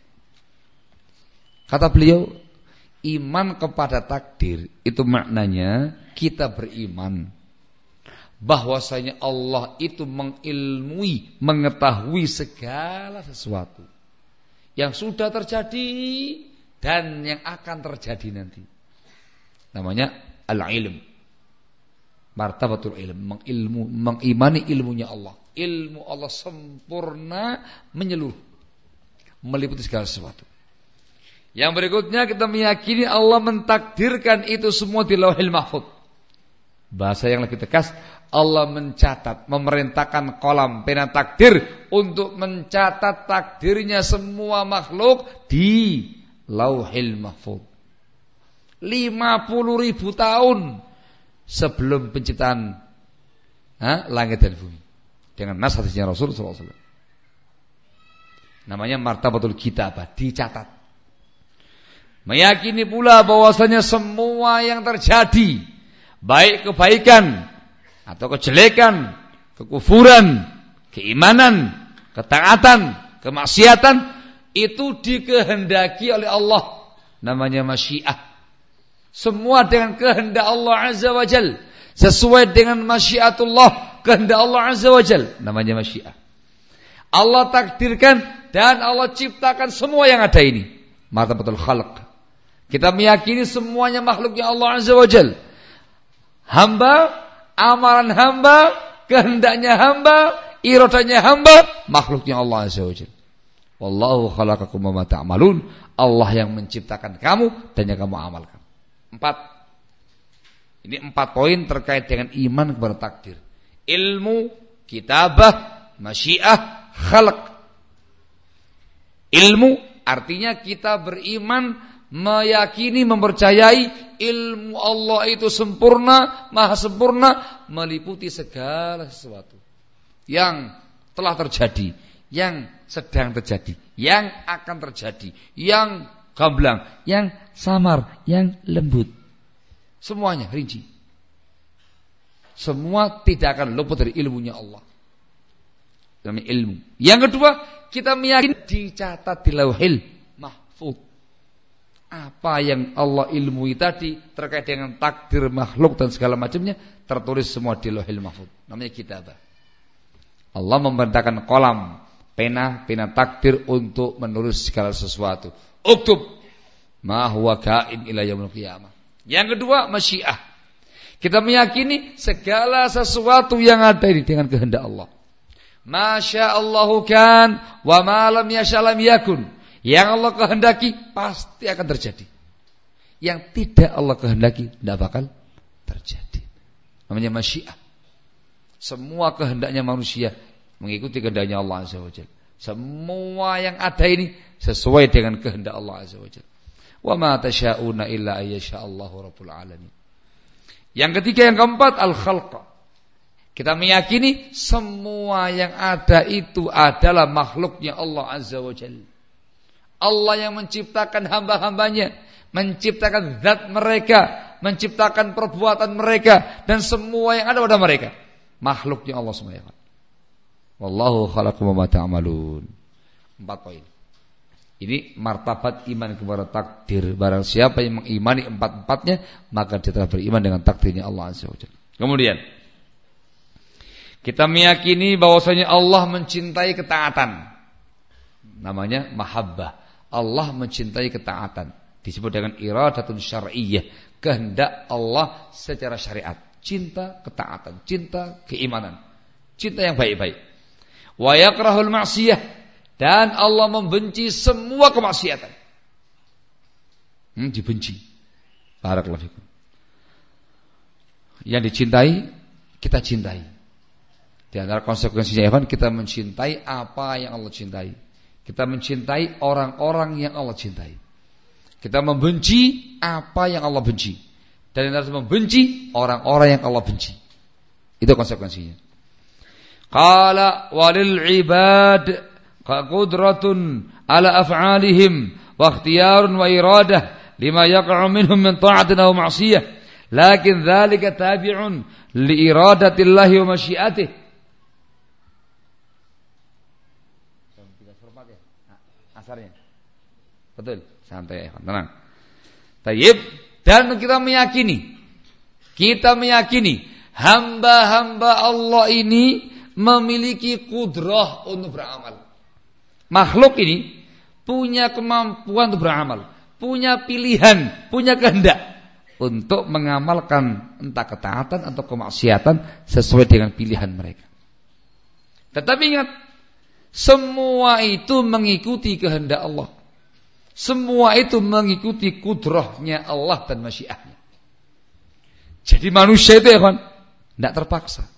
Kata beliau, iman kepada takdir itu maknanya kita beriman bahwasanya Allah itu mengilmui, mengetahui segala sesuatu yang sudah terjadi dan yang akan terjadi nanti. Namanya al-ilm. Martabatul ilm, mengilmu, mengimani ilmunya Allah. Ilmu Allah sempurna, menyeluruh, meliputi segala sesuatu. Yang berikutnya kita meyakini Allah mentakdirkan itu semua di Lauhil Mahfuz. Bahasa yang lebih tegas, Allah mencatat, memerintahkan kolam pena takdir untuk mencatat takdirnya semua makhluk di Lauhil Mahfuz. lima puluh ribu tahun sebelum penciptaan ha, langit dan bumi. Dengan nas hadisnya Rasul sallallahu alaihi wasallam. Namanya martabatul kitabah, dicatat. Meyakini pula bahwasanya semua yang terjadi, baik kebaikan atau kejelekan, kekufuran, keimanan, ketaatan, kemaksiatan, itu dikehendaki oleh Allah. Namanya masyiah. Semua dengan kehendak Allah Azza wa Jal, sesuai dengan masyiatullah, kehendak Allah Azza wa Jal, namanya masyiah. Allah takdirkan dan Allah ciptakan semua yang ada ini. Martabatul khalq. Kita meyakini semuanya makhluknya Allah Azza wa Jal. Hamba, amalan hamba, kehendaknya hamba, iradanya hamba, makhluknya Allah Azza wa Jal. Wallahu khalaqakum wa ma ta'malun. Allah yang menciptakan kamu dan yang kamu amalkan. Empat. Ini empat poin terkait dengan iman kepada takdir. Ilmu, kitabah, masyiah, khalq. Ilmu artinya kita beriman, meyakini, mempercayai ilmu Allah itu sempurna, maha sempurna, meliputi segala sesuatu yang telah terjadi, yang sedang terjadi, yang akan terjadi, yang gamblang, yang samar, yang lembut. Semuanya rinci. Semua tidak akan luput dari ilmunya Allah. Demi ilmu. Yang kedua, kita meyakini dicatat di Lauhil Mahfuz. Apa yang Allah ilmui tadi terkait dengan takdir makhluk dan segala macamnya tertulis semua di Lauhil Mahfuz. Namanya kitabah. Allah memerintahkan kolam pena, pena takdir untuk menulis segala sesuatu. Uktub ma huwa kain ila yaumil qiyamah. Yang kedua, masyiah. Kita meyakini segala sesuatu yang ada ini dengan kehendak Allah. Masya Allahu kan wa ma lam yasha lam yakun. Yang Allah kehendaki pasti akan terjadi. Yang tidak Allah kehendaki tidak bakal terjadi. Namanya masyiah. Semua kehendaknya manusia mengikuti kehendaknya Allah Azza wa Jalla. Semua yang ada ini sesuai dengan kehendak Allah Azza wa Jalla. Wa ma tasyauna illa ayyasha Allahu rabbul alamin. Yang ketiga, yang keempat, al-khalq. Kita meyakini semua yang ada itu adalah makhluknya Allah Azza wa Jalla. Allah yang menciptakan hamba-hambanya, menciptakan zat mereka, menciptakan perbuatan mereka, dan semua yang ada pada mereka makhluknya Allah semuanya. Wallahu khalaqakum wa ma ta'malun. Empat poin. Ini martabat iman kepada takdir. Barang siapa yang mengimani empat-empatnya, maka dia telah beriman dengan takdirnya Allah Azza wa Jalla. Kemudian kita meyakini bahwasanya Allah mencintai ketaatan. Namanya mahabbah. Allah mencintai ketaatan. Disebut dengan iradatun syar'iyyah. Kehendak Allah secara syariat. Cinta ketaatan, cinta keimanan, cinta yang baik-baik. Wa yakrahul ma'siyah. Dan Allah membenci semua kemaksiatan. Hmm, dibenci. Barakallahu fikum. Yang dicintai, kita cintai. Di antara konsekuensinya Evan, kita mencintai apa yang Allah cintai. Kita mencintai orang-orang yang Allah cintai. Kita membenci apa yang Allah benci. Dan kita harus membenci orang-orang yang Allah benci. Itu konsekuensinya. Qala walil ibad qudratun ala af'alihim wa ikhtiyarun wa iradah lima yaqa'u minhum min ta'atin aw ma'siyah, lakin dzalika tabi'un li iradatillahi wa masyiatih. Asarnya. Betul, santai, tenang. Tayyib, dan kita meyakini, kita meyakini hamba-hamba Allah ini memiliki kudrah untuk beramal. Makhluk ini punya kemampuan untuk beramal, punya pilihan, punya kehendak untuk mengamalkan entah ketaatan atau kemaksiatan sesuai dengan pilihan mereka. Tetapi ingat, semua itu mengikuti kehendak Allah. Semua itu mengikuti kudrahnya Allah dan masyiahnya. Jadi manusia itu ya kan, tidak terpaksa.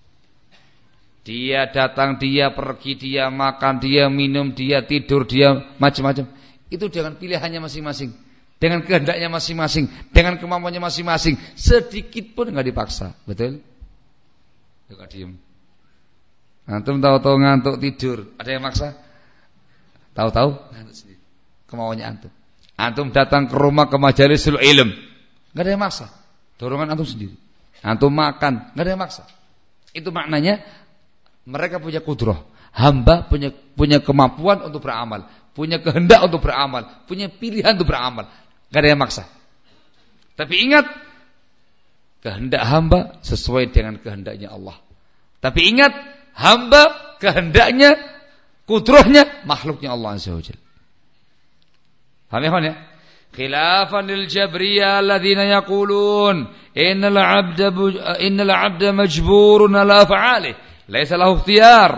Dia datang, dia pergi, dia makan, dia minum, dia tidur, dia macam-macam. Itu dengan pilihannya masing-masing, dengan kehendaknya masing-masing, dengan kemampuannya masing-masing. Sedikit pun enggak dipaksa, betul? Enggak diam. Antum tahu-tahu ngantuk tidur, ada yang maksa? Tahu-tahu ngantuk sendiri. Kemauannya antum. Antum datang ke rumah ke majalisul ilm, enggak ada yang maksa. Dorongan antum sendiri. Antum makan, enggak ada yang maksa. Itu maknanya mereka punya kudrah. Hamba punya punya kemampuan untuk beramal, punya kehendak untuk beramal, punya pilihan untuk beramal. Enggak ada yang maksa. Tapi ingat, kehendak hamba sesuai dengan kehendaknya Allah. Tapi ingat, hamba kehendaknya, kudrahnya makhluknya Allah Azza wa Jalla. Paham ya? Khilafan lil jabriyah alladziina yaqulun innal 'abda innal 'abda majburun 'ala af'alihi laisa lahu ikhtiyar,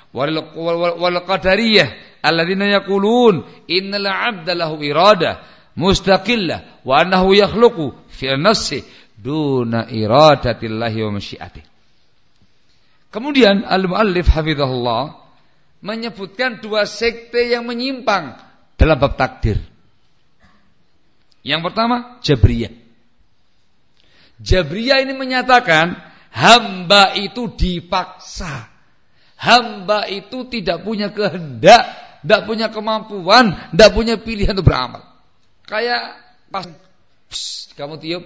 wal qadariyah alladziina yaqulun innal 'abda lahu iradah mustaqillah wa annahu yakhluqu fi nafsihi duna iradatillahi wa masyiatihi. Kemudian al-muallif hafizahullah menyebutkan dua sekte yang menyimpang dalam bab takdir. Yang pertama, Jabriyah. Jabriyah ini menyatakan hamba itu dipaksa. Hamba itu tidak punya kehendak, tidak punya kemampuan, tidak punya pilihan untuk beramal. Kayak pas pss, kamu tiup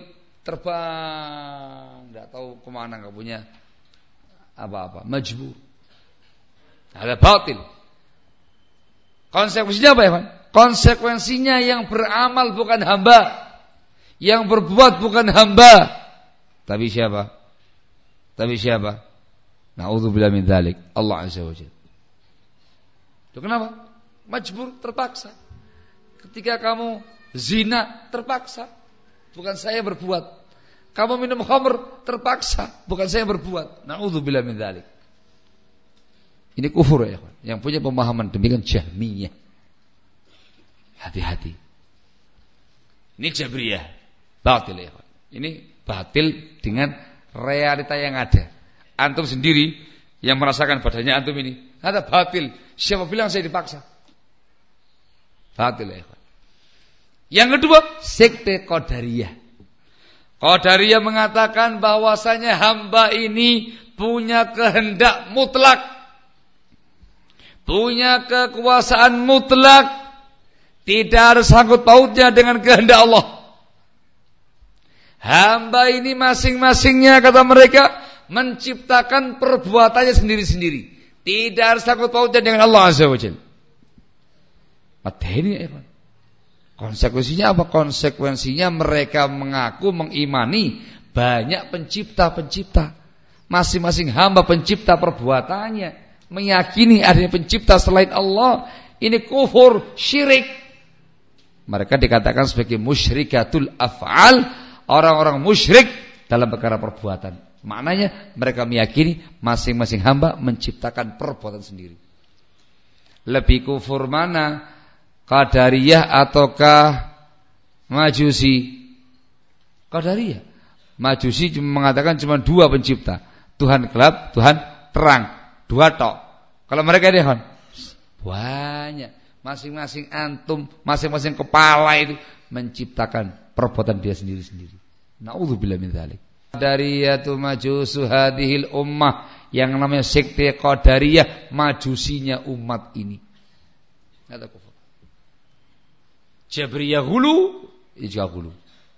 terbang, tidak tahu kemana, nggak punya apa-apa, majbur. Ada batil. Konsekuensinya apa ya, Pak? Konsekuensinya yang beramal bukan hamba, yang berbuat bukan hamba, tapi siapa? Tapi siapa? Na'udzubillah min dzalik, Allah Azza wa Jalla. Itu kenapa? Majbur, terpaksa. Ketika kamu zina, terpaksa, bukan saya berbuat. Kamu minum khamr, terpaksa, bukan saya berbuat. Na'udzubillah min dzalik. Ini kufur ya, yang punya pemahaman demikian Jahmiyah. Hati-hati. Ini Jabriyah, batil ya. Ini batil dengan realita yang ada. Antum sendiri yang merasakan badannya antum ini, ada batil. Siapa bilang saya dipaksa? Batil ya. Yang kedua, sekte Qadariyah. Qadariyah mengatakan bahwasanya hamba ini punya kehendak mutlak, punya kekuasaan mutlak, tidak ada sangkut pautnya dengan kehendak Allah. Hamba ini masing-masingnya, kata mereka, menciptakan perbuatannya sendiri-sendiri. Tidak ada sangkut pautnya dengan Allah Azza wa Jalla. Ini apa? Konsekuensinya apa? Konsekuensinya mereka mengaku mengimani banyak pencipta-pencipta. Masing-masing hamba pencipta perbuatannya, meyakini adanya pencipta selain Allah. Ini kufur, syirik. Mereka dikatakan sebagai musyrikatul af'al, orang-orang musyrik dalam perkara perbuatan. Maknanya mereka meyakini masing-masing hamba menciptakan perbuatan sendiri. Lebih kufur mana? Qadariyah ataukah Majusi? Qadariyah. Majusi cuma mengatakan cuma dua pencipta, Tuhan gelap, Tuhan terang, dua tok. Kalau mereka ini kan banyak. Masing-masing antum, masing-masing kepala itu menciptakan perbuatan dia sendiri-sendiri. Na'udzubillah min dzalik. Qadariyatu majusu hadhil ummah, yang namanya sekte Qadariyah, majusinya umat ini. Ada kufur. Jabriyah hulu, juga hulu.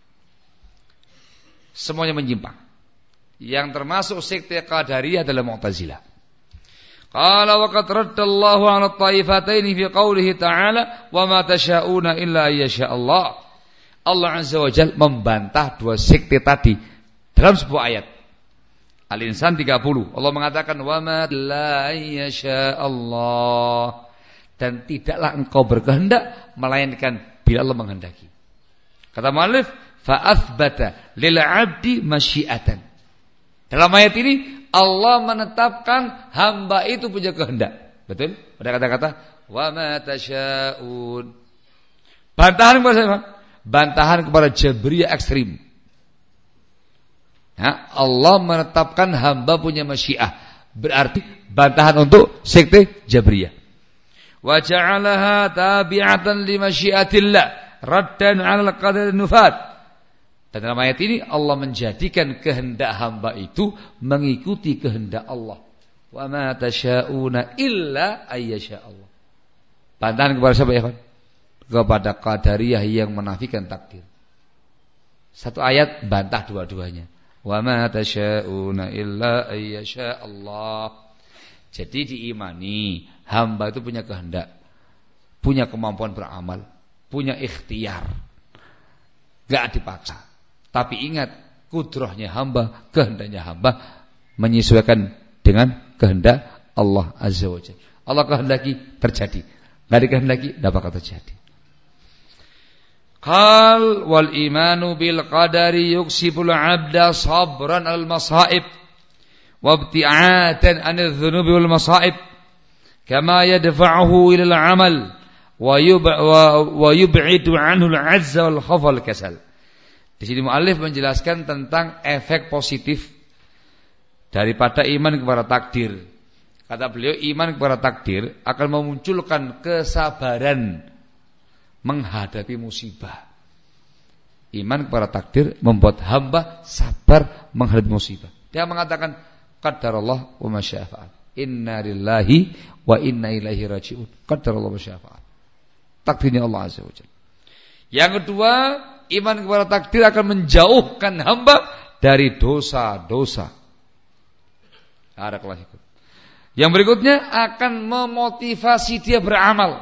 Semuanya menyimpang. Yang termasuk sekte Qadariyah adalah Mu'tazilah. Qala wa qad raddallahu 'ala at-taifataini fi qoulihi ta'ala wa ma tasyauna illa ayyasha Allah. Allah Azza wa Jalla membantah dua sekte tadi dalam sebuah ayat. Al-Insan tiga puluh. Allah mengatakan wa ma la ayyasha Allah. Dan tidaklah engkau berkehendak melainkan bila Allah menghendaki. Kata mu'allif fa athbata lil 'abdi masyiatan. Dalam ayat ini Allah menetapkan hamba itu punya kehendak. Betul? Pada kata-kata wa ma tasya'un. Bantahan kepada siapa? Bantahan kepada Jabriyah ekstrim. Ya, Allah menetapkan hamba punya masyiah. Berarti bantahan untuk sekte Jabriyah. Wa ja'alaha tabi'atan li masyiatillah raddan 'ala al-qadar nufat. Dan dalam ayat ini Allah menjadikan kehendak hamba itu mengikuti kehendak Allah. Wa ma tasya'una illa ayyasha Allah. Bantahan kepada siapa ya? Kepada Qadariyah yang menafikan takdir. Satu ayat bantah dua-duanya. Wa ma tasya'una illa ayyasha Allah. Jadi diimani hamba itu punya kehendak, punya kemampuan beramal, punya ikhtiar. Enggak dipaksa. Tapi ingat, kudrahnya hamba, kehendaknya hamba menyesuaikan dengan kehendak Allah Azza wa Jalla. Allah kehendaki terjadi, enggak dikehendaki tidak bakal terjadi. Qal wal imanu bil qadari yuksibul 'abda sabran al masaib wa ibti'atan 'anil dhunubi wal masaib kama yadfa'uhu ila al 'amal wa yub'idu 'anhu al 'azza wal khawf wal kasal. Di sini mu'allif menjelaskan tentang efek positif daripada iman kepada takdir. Kata beliau, iman kepada takdir akan memunculkan kesabaran menghadapi musibah. Iman kepada takdir membuat hamba sabar menghadapi musibah. Dia mengatakan qadarallah wa ma syaa fa'al. Inna lillahi wa inna ilaihi raji'un. Qadarallah wa ma syaa fa'al. Takdirnya Allah Azza wa Jalla. Yang kedua, iman kepada takdir akan menjauhkan hamba dari dosa-dosa. Yang berikutnya akan memotivasi dia beramal.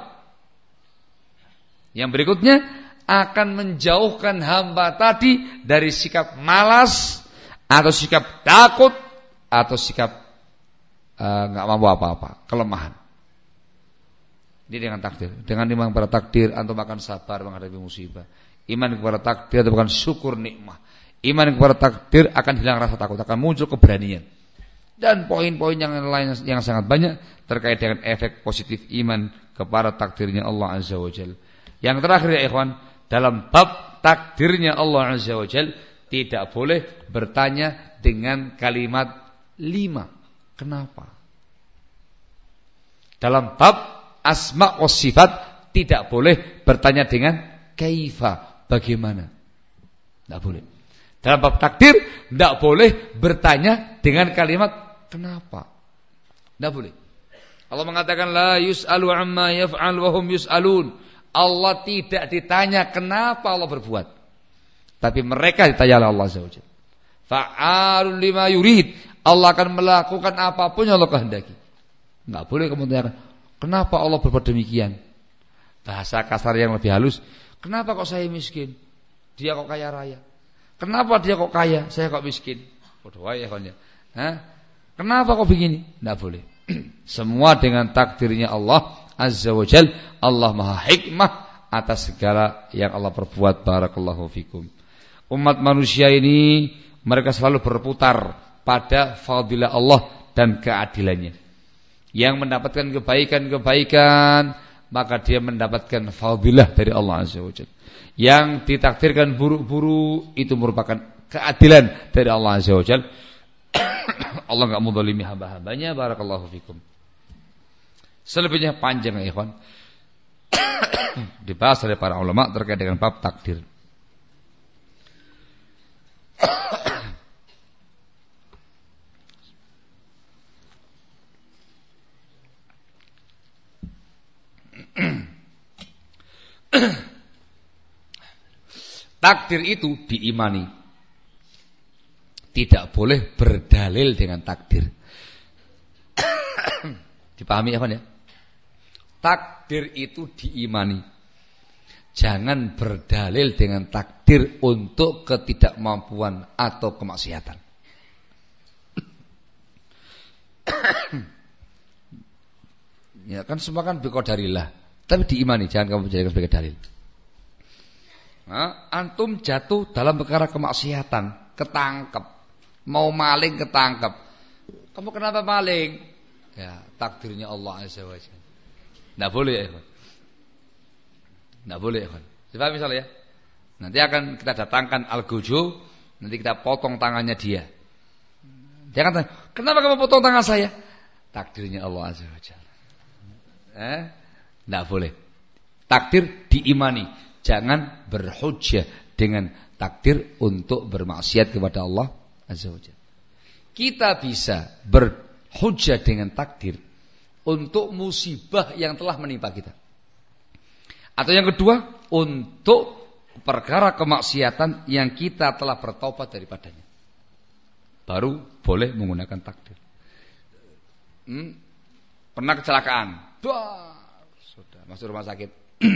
Yang berikutnya akan menjauhkan hamba tadi dari sikap malas atau sikap takut atau sikap enggak uh, mampu apa-apa, kelemahan. Ini dengan takdir. Dengan iman kepada takdir antum akan sabar menghadapi musibah. Iman kepada takdir atau bukan syukur nikmah. Iman kepada takdir akan hilang rasa takut, akan muncul keberanian. Dan poin-poin yang lain yang sangat banyak terkait dengan efek positif iman kepada takdirnya Allah Azza wa Jalla. Yang terakhir ya ikhwan, dalam bab takdirnya Allah Azza wa Jalla tidak boleh bertanya dengan kalimat lima. Kenapa? Dalam bab asma wa sifat tidak boleh bertanya dengan kaifa, bagaimana? Tidak boleh. Dalam bab takdir tidak boleh bertanya dengan kalimat kenapa. Tidak boleh. Allah mengatakan la yus'alu amma yaf'al wa hum yus'alun. Allah tidak ditanya kenapa Allah berbuat, tapi mereka ditanya oleh Allah Azza wa Jalla. Fa'alun lima yurid. Allah akan melakukan apapun yang Allah kehendaki. Tidak boleh kamu tanyakan kenapa Allah berbuat demikian. Bahasa kasar yang lebih halus, kenapa kok saya miskin? Dia kok kaya raya. Kenapa dia kok kaya? Saya kok miskin. Bodoh ya kan ya. Hah? Kenapa kok begini? Tidak boleh. Semua dengan takdirnya Allah Azza wa Jal. Allah Maha Hikmah atas segala yang Allah perbuat. Barakallahu fikum. Umat manusia ini mereka selalu berputar pada fadilah Allah dan keadilannya. Yang mendapatkan kebaikan-kebaikan, maka dia mendapatkan fadilah dari Allah Azza wa Jalla. Yang ditakdirkan buruk-buruk, itu merupakan keadilan dari Allah Azza wa Jalla. Allah enggak menzalimi hamba-hambanya. Barakallahu fikum. Selebihnya panjang ya ikhwan. Dibahas oleh para ulama terkait dengan bab takdir. takdir itu diimani. Tidak boleh berdalil dengan takdir. Dipahami ya, Pak ya? Takdir itu diimani. Jangan berdalil dengan takdir untuk ketidakmampuan atau kemaksiatan. Ya kan semua kan biqadarillah, tapi diimani, jangan kamu jadikan sebagai dalil. Nah, antum jatuh dalam perkara kemaksiatan, ketangkep, mau maling ketangkep. Kamu kenapa maling? Ya, takdirnya Allah Azza wa Jalla. Enggak boleh ya, Ikhwan. Enggak boleh, Ikhwan. Coba misalnya ya. Nanti akan kita datangkan Al-Gojo, nanti kita potong tangannya dia. Dia akan tanya, "Kenapa kamu potong tangan saya?" Takdirnya Allah Azza wa Jalla. Eh? Enggak boleh. Takdir diimani. Jangan berhujjah dengan takdir untuk bermaksiat kepada Allah Azza wa Jalla. Kita bisa berhujjah dengan takdir untuk musibah yang telah menimpa kita. Atau yang kedua, untuk perkara kemaksiatan yang kita telah bertobat daripadanya. Baru boleh menggunakan takdir. Hmm? Pernah kecelakaan, bah, sudah masuk rumah sakit.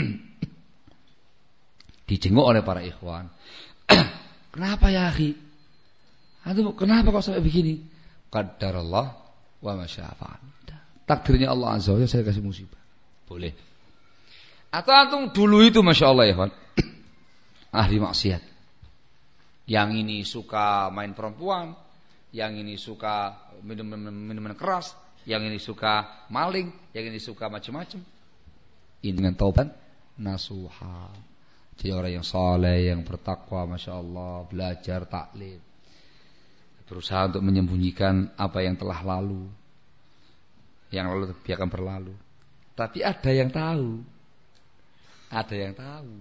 Dijenguk oleh para ikhwan. Kenapa ya akhi? Aduh, kenapa kok sampai begini? Qadarallah wa ma syaa fa'al. Takdirnya Allah Azza wa Jalla, saya kasih musibah. Boleh. Atau antum dulu itu Masya Allah ya kawan, ahli maksiat. Yang ini suka main perempuan, yang ini suka minuman keras, yang ini suka maling, yang ini suka macam-macam. Ini dengan taubat nasuha. Jadi orang yang saleh, yang bertakwa, Masya Allah, belajar taklim, berusaha untuk menyembunyikan apa yang telah lalu. Yang lalu biarkan berlalu. Tapi ada yang tahu. Ada yang tahu.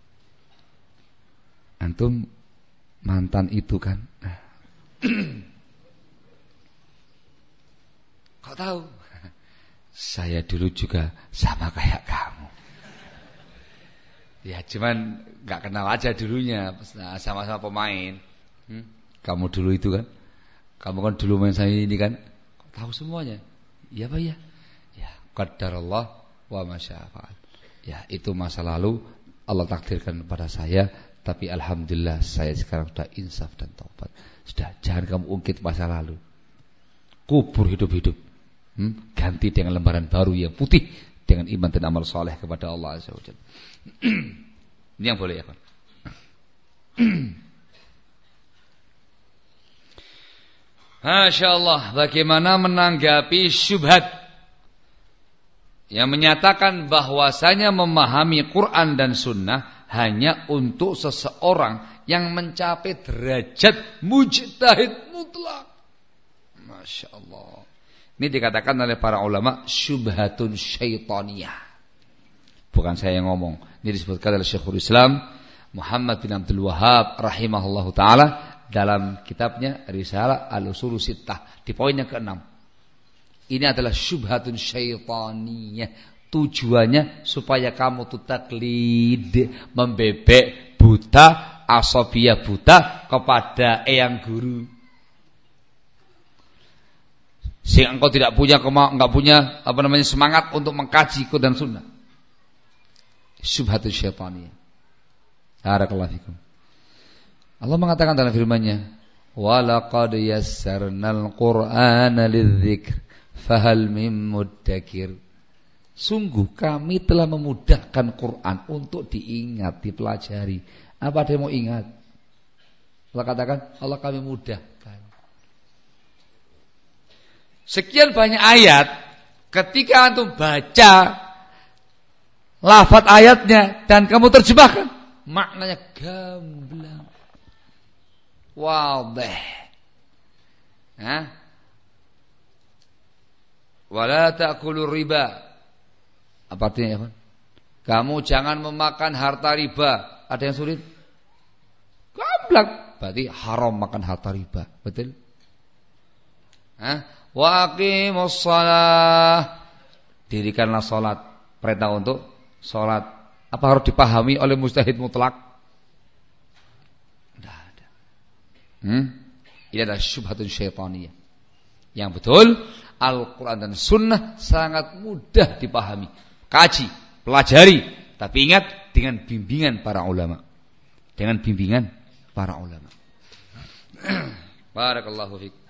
Antum mantan itu kan? Kok tahu? Saya dulu juga sama kayak kamu. Ya cuman gak kenal aja dulunya. Sama-sama pemain. hmm? Kamu dulu itu kan? Kamu kan dulu main saya ini kan? Kok tahu semuanya? Ya Pak ya. Ya, qadarallah wa ma syaa fa'al. Ya, itu masa lalu Allah takdirkan pada saya, tapi alhamdulillah saya sekarang sudah insaf dan taubat. Sudah, jangan kamu ungkit masa lalu. Kubur hidup-hidup. Hmm? Ganti dengan lembaran baru yang putih dengan iman dan amal saleh kepada Allah Azza wa Jalla. Ini yang boleh ya, Pak. Masya Allah, bagaimana menanggapi syubhat yang menyatakan bahwasanya memahami Quran dan Sunnah hanya untuk seseorang yang mencapai derajat mujtahid mutlak. Masya Allah. Ini dikatakan oleh para ulama syubhatun syaitaniyah. Bukan saya yang ngomong. Ini disebutkan oleh Syekhul Islam Muhammad bin Abdul Wahhab rahimahullahu ta'ala dalam kitabnya Risalah Al-Ushul Sittah di poin yang keenam. Ini adalah syubhatun syaitaniyah. Tujuannya supaya kamu tuh taklid, membebek buta, asabiyah buta kepada eyang guru. Sehingga engkau tidak punya enggak punya apa namanya semangat untuk mengkaji Quran dan Sunnah. Syubhatun syaitaniyah. Barakallahu fikum. Allah mengatakan dalam firman-Nya, "Wa laqad yassarnal Qur'ana lidzikr, fahal mim muddakir." Sungguh kami telah memudahkan Quran untuk diingat, dipelajari. Apa ada yang mau ingat? Allah katakan, Allah kami mudahkan. Sekian banyak ayat, ketika antum baca lafaz ayatnya dan kamu terjemahkan, maknanya gamblang. Wadih. Hah? Wala ta'kulu riba. Apa artinya ya, Pak? Kamu jangan memakan harta riba. Ada yang sulit? Gamblang. Berarti haram makan harta riba. Betul? Hah? Wa aqimus shalah. Dirikanlah salat. Perintah untuk salat. Apa harus dipahami oleh mujtahid mutlak? Hmm? Ini adalah syubhatun syaitaniyah. Yang betul, Al-Quran dan Sunnah sangat mudah dipahami. Kaji, pelajari. Tapi ingat, dengan bimbingan para ulama. Dengan bimbingan para ulama. Barakallahu fiik.